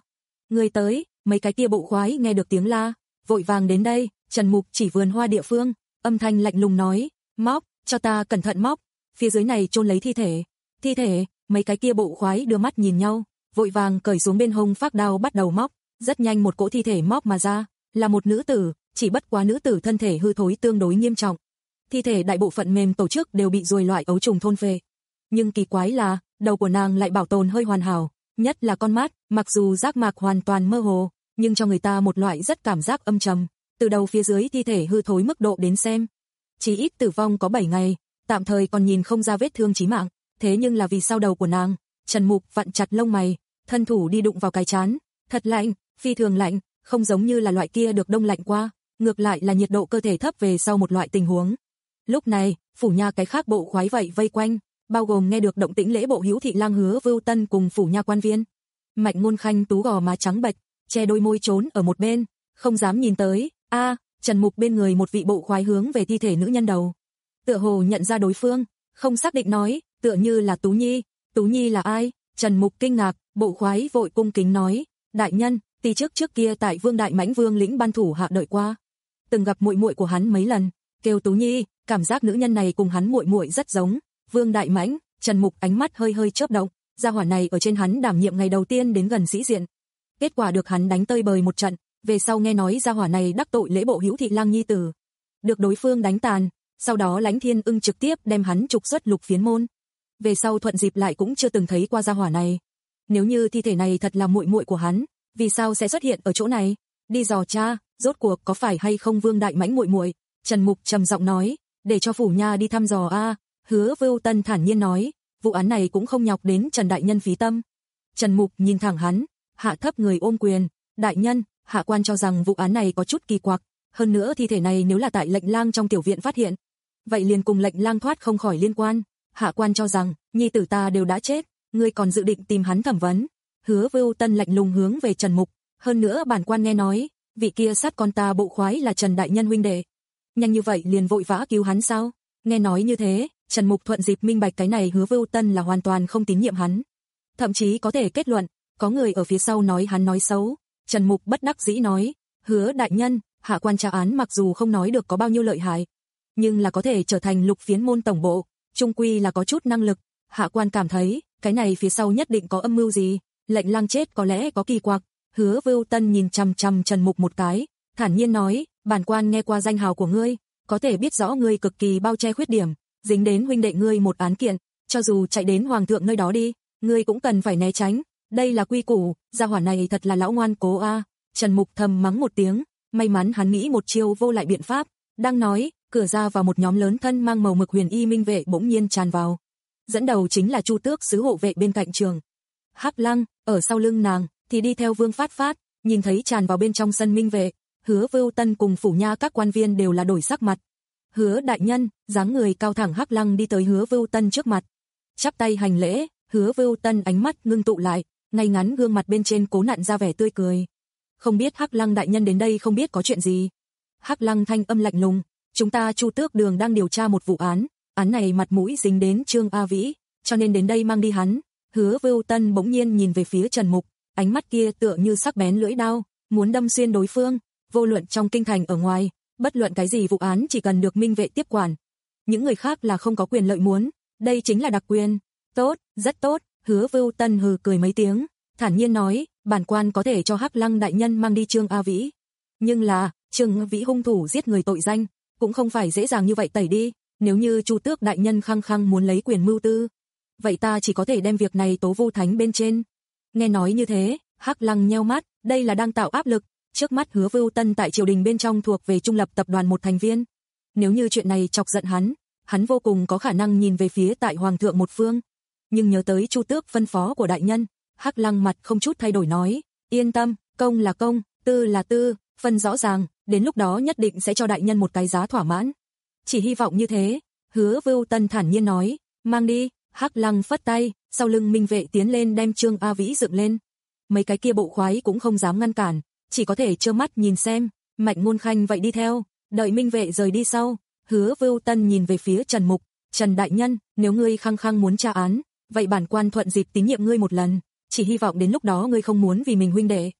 Ngươi tới, mấy cái kia bộ khoái nghe được tiếng la, vội vàng đến đây, Trần Mục chỉ vườn hoa địa phương, âm thanh lạnh lùng nói, móc, cho ta cẩn thận móc, phía dưới này chôn lấy thi thể. Thi thể, mấy cái kia bộ khoái đưa mắt nhìn nhau, vội vàng cởi xuống bên hông phác đao bắt đầu móc, rất nhanh một cỗ thi thể móc mà ra, là một nữ tử, chỉ bất quá nữ tử thân thể hư thối tương đối nghiêm trọng. Thi thể đại bộ phận mềm tổ chức đều bị ruồi loại ấu trùng thôn phệ. Nhưng kỳ quái là, đầu của nàng lại bảo tồn hơi hoàn hảo, nhất là con mắt, mặc dù giác mạc hoàn toàn mơ hồ, nhưng cho người ta một loại rất cảm giác âm trầm, từ đầu phía dưới thi thể hư thối mức độ đến xem. Chỉ ít tử vong có bảy ngày, tạm thời còn nhìn không ra vết thương chí mạng, thế nhưng là vì sau đầu của nàng, Trần Mục vặn chặt lông mày, thân thủ đi đụng vào cái trán, thật lạnh, phi thường lạnh, không giống như là loại kia được đông lạnh qua, ngược lại là nhiệt độ cơ thể thấp về sau một loại tình huống. Lúc này, phủ nha cái khác bộ khoái vậy vây quanh, bao gồm nghe được động tĩnh lễ bộ Hữu Thị Lang Hứa Vưu Tân cùng phủ nha quan viên. Mạnh Ngôn Khanh tú gò má trắng bệch, che đôi môi trốn ở một bên, không dám nhìn tới. A, Trần Mục bên người một vị bộ khoái hướng về thi thể nữ nhân đầu. Tựa hồ nhận ra đối phương, không xác định nói, tựa như là Tú Nhi. Tú Nhi là ai? Trần Mục kinh ngạc, bộ khoái vội cung kính nói, đại nhân, tỷ trước trước kia tại Vương Đại Mãnh Vương lĩnh ban thủ hạ đợi qua, từng gặp muội muội của hắn mấy lần, kêu Tú Nhi, cảm giác nữ nhân này cùng hắn muội muội rất giống. Vương Đại Mãnh, Trần Mục ánh mắt hơi hơi chớp động, gia hỏa này ở trên hắn đảm nhiệm ngày đầu tiên đến gần sĩ diện, kết quả được hắn đánh tơi bời một trận, về sau nghe nói gia hỏa này đắc tội lễ bộ Hữu Thị Lang nhi tử, được đối phương đánh tàn, sau đó Lãnh Thiên Ưng trực tiếp đem hắn trục xuất Lục Phiến môn. Về sau thuận dịp lại cũng chưa từng thấy qua gia hỏa này. Nếu như thi thể này thật là muội muội của hắn, vì sao sẽ xuất hiện ở chỗ này? Đi dò tra, rốt cuộc có phải hay không Vương Đại Mãnh muội muội? Trần Mục trầm giọng nói, để cho phủ nha đi thăm dò a. Hứa Vưu Tân thản nhiên nói, vụ án này cũng không nhọc đến Trần đại nhân phí tâm. Trần Mục nhìn thẳng hắn, hạ thấp người ôm quyền, đại nhân, hạ quan cho rằng vụ án này có chút kỳ quặc, hơn nữa thi thể này nếu là tại Lệnh Lang trong tiểu viện phát hiện, vậy liền cùng Lệnh Lang thoát không khỏi liên quan. Hạ quan cho rằng, nhi tử ta đều đã chết, ngươi còn dự định tìm hắn thẩm vấn. Hứa Vưu Tân lạnh lùng hướng về Trần Mục, hơn nữa bản quan nghe nói, vị kia sát con ta bộ khoái là Trần đại nhân huynh đệ. Nhanh như vậy liền vội vã cứu hắn sao? Nghe nói như thế, Trần Mục thuận dịp minh bạch cái này Hứa Vưu Tân là hoàn toàn không tín nhiệm hắn. Thậm chí có thể kết luận, có người ở phía sau nói hắn nói xấu. Trần Mục bất đắc dĩ nói, Hứa đại nhân, hạ quan tra án mặc dù không nói được có bao nhiêu lợi hại, nhưng là có thể trở thành Lục Phiến môn tổng bộ, chung quy là có chút năng lực. Hạ quan cảm thấy, cái này phía sau nhất định có âm mưu gì, Lệnh Lang chết có lẽ có kỳ quặc. Hứa Vưu Tân nhìn chằm chằm Trần Mục một cái, thản nhiên nói, bản quan nghe qua danh hào của ngươi, có thể biết rõ ngươi cực kỳ bao che khuyết điểm, dính đến huynh đệ ngươi một án kiện, cho dù chạy đến hoàng thượng nơi đó đi, ngươi cũng cần phải né tránh, đây là quy củ, gia hỏa này thật là lão ngoan cố a. Trần Mục thầm mắng một tiếng, may mắn hắn nghĩ một chiêu vô lại biện pháp, đang nói, cửa ra vào một nhóm lớn thân mang màu mực huyền y minh vệ bỗng nhiên tràn vào. Dẫn đầu chính là Chu Tước sứ hộ vệ bên cạnh trường Hắc Lăng, ở sau lưng nàng thì đi theo Vương Phát Phát, nhìn thấy tràn vào bên trong sân minh vệ, Hứa Vưu Tân cùng phủ nha các quan viên đều là đổi sắc mặt. Hứa đại nhân, dáng người cao thẳng Hắc Lăng đi tới Hứa Vưu Tân trước mặt, chắp tay hành lễ. Hứa Vưu Tân ánh mắt ngưng tụ lại, ngay ngắn gương mặt bên trên cố nặn ra vẻ tươi cười. Không biết Hắc Lăng đại nhân đến đây không biết có chuyện gì? Hắc Lăng thanh âm lạnh lùng, chúng ta Chu Tước Đường đang điều tra một vụ án, án này mặt mũi dính đến Trương A Vĩ, cho nên đến đây mang đi hắn. Hứa Vưu Tân bỗng nhiên nhìn về phía Trần Mục, ánh mắt kia tựa như sắc bén lưỡi đao, muốn đâm xuyên đối phương. Vô luận trong kinh thành ở ngoài, bất luận cái gì vụ án chỉ cần được minh vệ tiếp quản, những người khác là không có quyền lợi muốn, đây chính là đặc quyền. Tốt, rất tốt. Hứa Vưu Tân hừ cười mấy tiếng, thản nhiên nói, bản quan có thể cho Hắc Lăng đại nhân mang đi Trương A Vĩ, nhưng là Trương A Vĩ hung thủ giết người tội danh, cũng không phải dễ dàng như vậy tẩy đi. Nếu như Chu Tước đại nhân khăng khăng muốn lấy quyền mưu tư, vậy ta chỉ có thể đem việc này tố Vu Thánh bên trên. Nghe nói như thế, Hắc Lăng nheo mắt, đây là đang tạo áp lực. Trước mắt Hứa Vưu Tân tại triều đình bên trong thuộc về trung lập tập đoàn một thành viên, nếu như chuyện này chọc giận hắn, hắn vô cùng có khả năng nhìn về phía tại hoàng thượng một phương. Nhưng nhớ tới Chu Tước phân phó của đại nhân, Hắc Lăng mặt không chút thay đổi nói, yên tâm, công là công, tư là tư, phân rõ ràng, đến lúc đó nhất định sẽ cho đại nhân một cái giá thỏa mãn. Chỉ hy vọng như thế. Hứa Vưu Tân thản nhiên nói, mang đi. Hắc Lăng phất tay, sau lưng minh vệ tiến lên đem Trương A Vĩ dựng lên. Mấy cái kia bộ khoái cũng không dám ngăn cản, chỉ có thể trơ mắt nhìn xem. Mạnh Ngôn Khanh vậy đi theo, đợi minh vệ rời đi sau, Hứa Vưu Tân nhìn về phía Trần Mục, Trần đại nhân, nếu ngươi khăng khăng muốn tra án, vậy bản quan thuận dịp tín nhiệm ngươi một lần, chỉ hy vọng đến lúc đó ngươi không muốn vì mình huynh đệ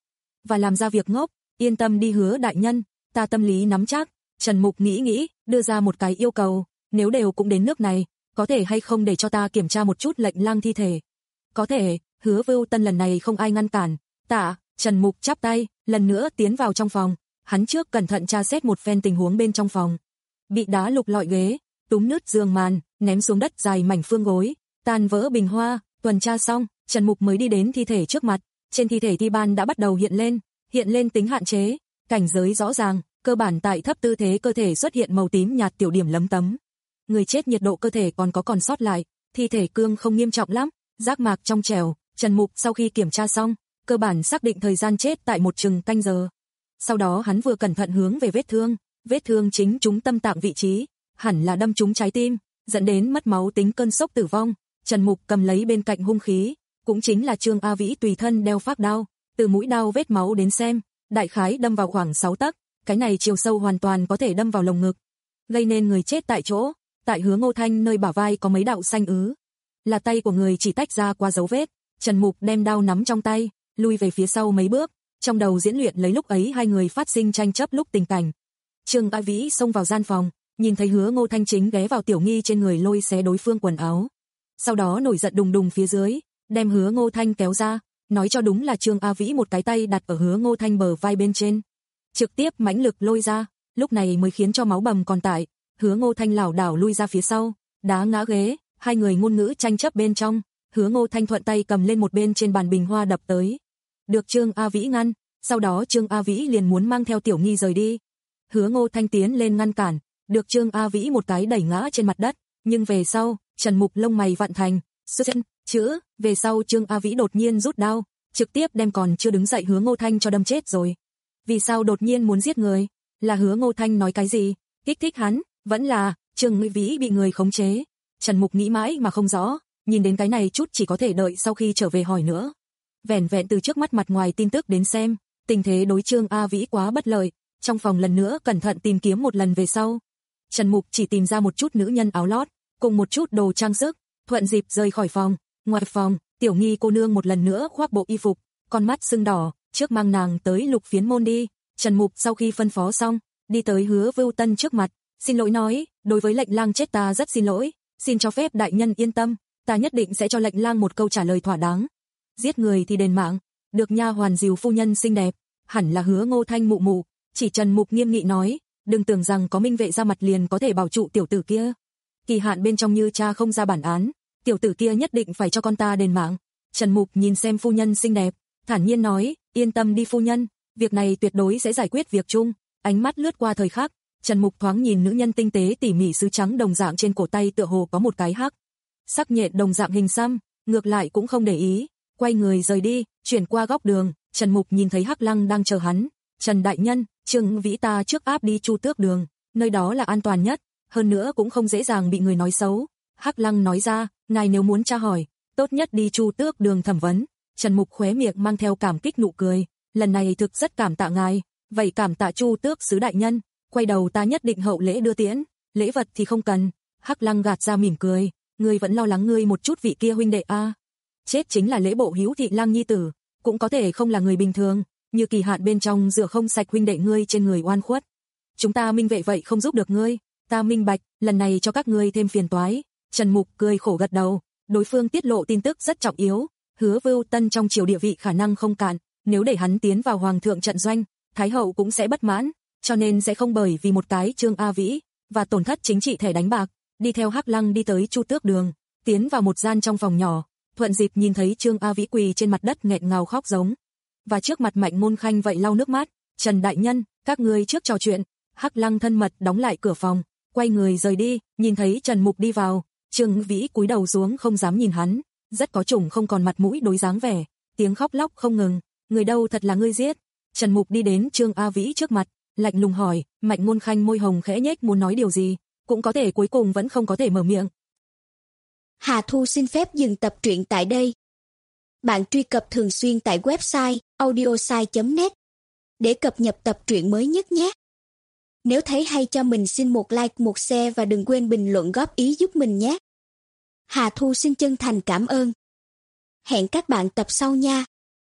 và làm ra việc ngốc, yên tâm đi Hứa đại nhân, ta tâm lý nắm chắc. Trần Mục nghĩ nghĩ, đưa ra một cái yêu cầu, nếu đều cũng đến nước này, có thể hay không để cho ta kiểm tra một chút Lệnh Lang thi thể. Có thể, Hứa Vưu Tân lần này không ai ngăn cản. Tạ, Trần Mục chắp tay, lần nữa tiến vào trong phòng, hắn trước cẩn thận tra xét một phen tình huống bên trong phòng. Bị đá lục lọi ghế, túm nứt giường màn, ném xuống đất dài mảnh phương gối, tan vỡ bình hoa, tuần tra xong, Trần Mục mới đi đến thi thể trước mặt, trên thi thể thi ban đã bắt đầu hiện lên, hiện lên tính hạn chế, cảnh giới rõ ràng, cơ bản tại thấp tư thế cơ thể xuất hiện màu tím nhạt tiểu điểm lấm tấm. Người chết nhiệt độ cơ thể còn có còn sót lại, thi thể cương không nghiêm trọng lắm, giác mạc trong trẻo, Trần Mục sau khi kiểm tra xong, cơ bản xác định thời gian chết tại một chừng canh giờ. Sau đó hắn vừa cẩn thận hướng về vết thương, vết thương chính trúng tâm tạng vị trí, hẳn là đâm trúng trái tim, dẫn đến mất máu tính cơn sốc tử vong. Trần Mục cầm lấy bên cạnh hung khí, cũng chính là Trương A Vĩ tùy thân đeo phác đao, từ mũi đao vết máu đến xem, đại khái đâm vào khoảng sáu tấc, cái này chiều sâu hoàn toàn có thể đâm vào lồng ngực, gây nên người chết tại chỗ. Tại Hứa Ngô Thanh nơi bả vai có mấy đạo xanh ứ, là tay của người chỉ tách ra qua dấu vết. Trần Mục đem đao nắm trong tay, lui về phía sau mấy bước, trong đầu diễn luyện lấy lúc ấy hai người phát sinh tranh chấp lúc tình cảnh. Trương A Vĩ xông vào gian phòng, nhìn thấy Hứa Ngô Thanh chính ghé vào Tiểu Nghi trên người lôi xé đối phương quần áo. Sau đó nổi giận đùng đùng phía dưới, đem Hứa Ngô Thanh kéo ra, nói cho đúng là Trương A Vĩ một cái tay đặt ở Hứa Ngô Thanh bờ vai bên trên, trực tiếp mãnh lực lôi ra, lúc này mới khiến cho máu bầm còn tại. Hứa Ngô Thanh lảo đảo lui ra phía sau, đá ngã ghế, hai người ngôn ngữ tranh chấp bên trong, Hứa Ngô Thanh thuận tay cầm lên một bên trên bàn bình hoa đập tới. Được Trương A Vĩ ngăn, sau đó Trương A Vĩ liền muốn mang theo Tiểu Nghi rời đi. Hứa Ngô Thanh tiến lên ngăn cản, được Trương A Vĩ một cái đẩy ngã trên mặt đất, nhưng về sau, Trần Mục lông mày vặn thành, xuất chân, chữ, về sau Trương A Vĩ đột nhiên rút đao, trực tiếp đem còn chưa đứng dậy Hứa Ngô Thanh cho đâm chết rồi. Vì sao đột nhiên muốn giết người? Là Hứa Ngô Thanh nói cái gì? Kích thích hắn, vẫn là Trương A Vĩ bị người khống chế? Trần Mục nghĩ mãi mà không rõ, nhìn đến cái này chút chỉ có thể đợi sau khi trở về hỏi nữa. Vẻn vẹn từ trước mắt mặt ngoài tin tức đến xem, tình thế đối Trương A Vĩ quá bất lợi. Trong phòng lần nữa cẩn thận tìm kiếm một lần về sau, Trần Mục chỉ tìm ra một chút nữ nhân áo lót, cùng một chút đồ trang sức, thuận dịp rời khỏi phòng. Ngoài phòng, Tiểu Nghi cô nương một lần nữa khoác bộ y phục, con mắt sưng đỏ, trước mang nàng tới Lục Phiến môn đi. Trần Mục sau khi phân phó xong, đi tới Hứa Vưu Tân trước mặt, xin lỗi nói, đối với Lệnh Lang chết ta rất xin lỗi, xin cho phép đại nhân yên tâm, ta nhất định sẽ cho Lệnh Lang một câu trả lời thỏa đáng. Giết người thì đền mạng, được nha hoàn dìu phu nhân xinh đẹp, hẳn là Hứa Ngô Thanh mụ mụ. Chỉ Trần Mục nghiêm nghị nói, đừng tưởng rằng có minh vệ ra mặt liền có thể bảo trụ tiểu tử kia. Kỳ hạn bên trong như cha không ra bản án, tiểu tử kia nhất định phải cho con ta đền mạng. Trần Mục nhìn xem phu nhân xinh đẹp, thản nhiên nói, yên tâm đi phu nhân, việc này tuyệt đối sẽ giải quyết việc chung. Ánh mắt lướt qua thời khắc, Trần Mục thoáng nhìn nữ nhân tinh tế tỉ mỉ sứ trắng đồng dạng trên cổ tay tựa hồ có một cái hắc sắc nhện đồng dạng hình xăm, ngược lại cũng không để ý, quay người rời đi, chuyển qua góc đường. Trần Mục nhìn thấy Hắc Lăng đang chờ hắn. Trần đại nhân, Trương Vĩ ta trước áp đi Chu Tước Đường, nơi đó là an toàn nhất, hơn nữa cũng không dễ dàng bị người nói xấu. Hắc Lăng nói ra, ngài nếu muốn tra hỏi, tốt nhất đi Chu Tước Đường thẩm vấn. Trần Mục khóe miệng mang theo cảm kích nụ cười, lần này thực rất cảm tạ ngài, vậy cảm tạ Chu Tước sứ đại nhân, quay đầu ta nhất định hậu lễ đưa tiễn, lễ vật thì không cần. Hắc Lăng gạt ra mỉm cười, ngươi vẫn lo lắng ngươi một chút vị kia huynh đệ a? À. Chết chính là lễ bộ Hữu Thị Lang nhi tử, cũng có thể không là người bình thường, như kỳ hạn bên trong rửa không sạch huynh đệ ngươi trên người oan khuất. Chúng ta minh vệ vậy không giúp được ngươi, ta minh bạch, lần này cho các ngươi thêm phiền toái. Trần Mục cười khổ gật đầu, đối phương tiết lộ tin tức rất trọng yếu, Hứa Vưu Tân trong triều địa vị khả năng không cạn, nếu để hắn tiến vào hoàng thượng trận doanh, thái hậu cũng sẽ bất mãn, cho nên sẽ không bởi vì một cái Trương A Vĩ và tổn thất chính trị thẻ đánh bạc. Đi theo Hắc Lăng đi tới Chu Tước Đường, tiến vào một gian trong phòng nhỏ, thuận dịp nhìn thấy Trương A Vĩ quỳ trên mặt đất nghẹn ngào khóc giống, và trước mặt Mạnh Môn Khanh vậy lau nước mắt. Trần đại nhân, các ngươi trước trò chuyện. Hắc Lăng thân mật đóng lại cửa phòng, quay người rời đi. Nhìn thấy Trần Mục đi vào, Trương Vĩ cúi đầu xuống không dám nhìn hắn, rất có chủng không còn mặt mũi đối dáng vẻ, tiếng khóc lóc không ngừng. Người đâu thật là ngươi giết? Trần Mục đi đến Trương A Vĩ trước mặt, lạnh lùng hỏi. Mạnh Môn Khanh môi hồng khẽ nhếch muốn nói điều gì, cũng có thể cuối cùng vẫn không có thể mở miệng. Hà Thu xin phép dừng tập truyện tại đây. Bạn truy cập thường xuyên tại website audiosai chấm net để cập nhật tập truyện mới nhất nhé. Nếu thấy hay cho mình xin một like, một share và đừng quên bình luận góp ý giúp mình nhé. Hà Thu xin chân thành cảm ơn. Hẹn các bạn tập sau nha.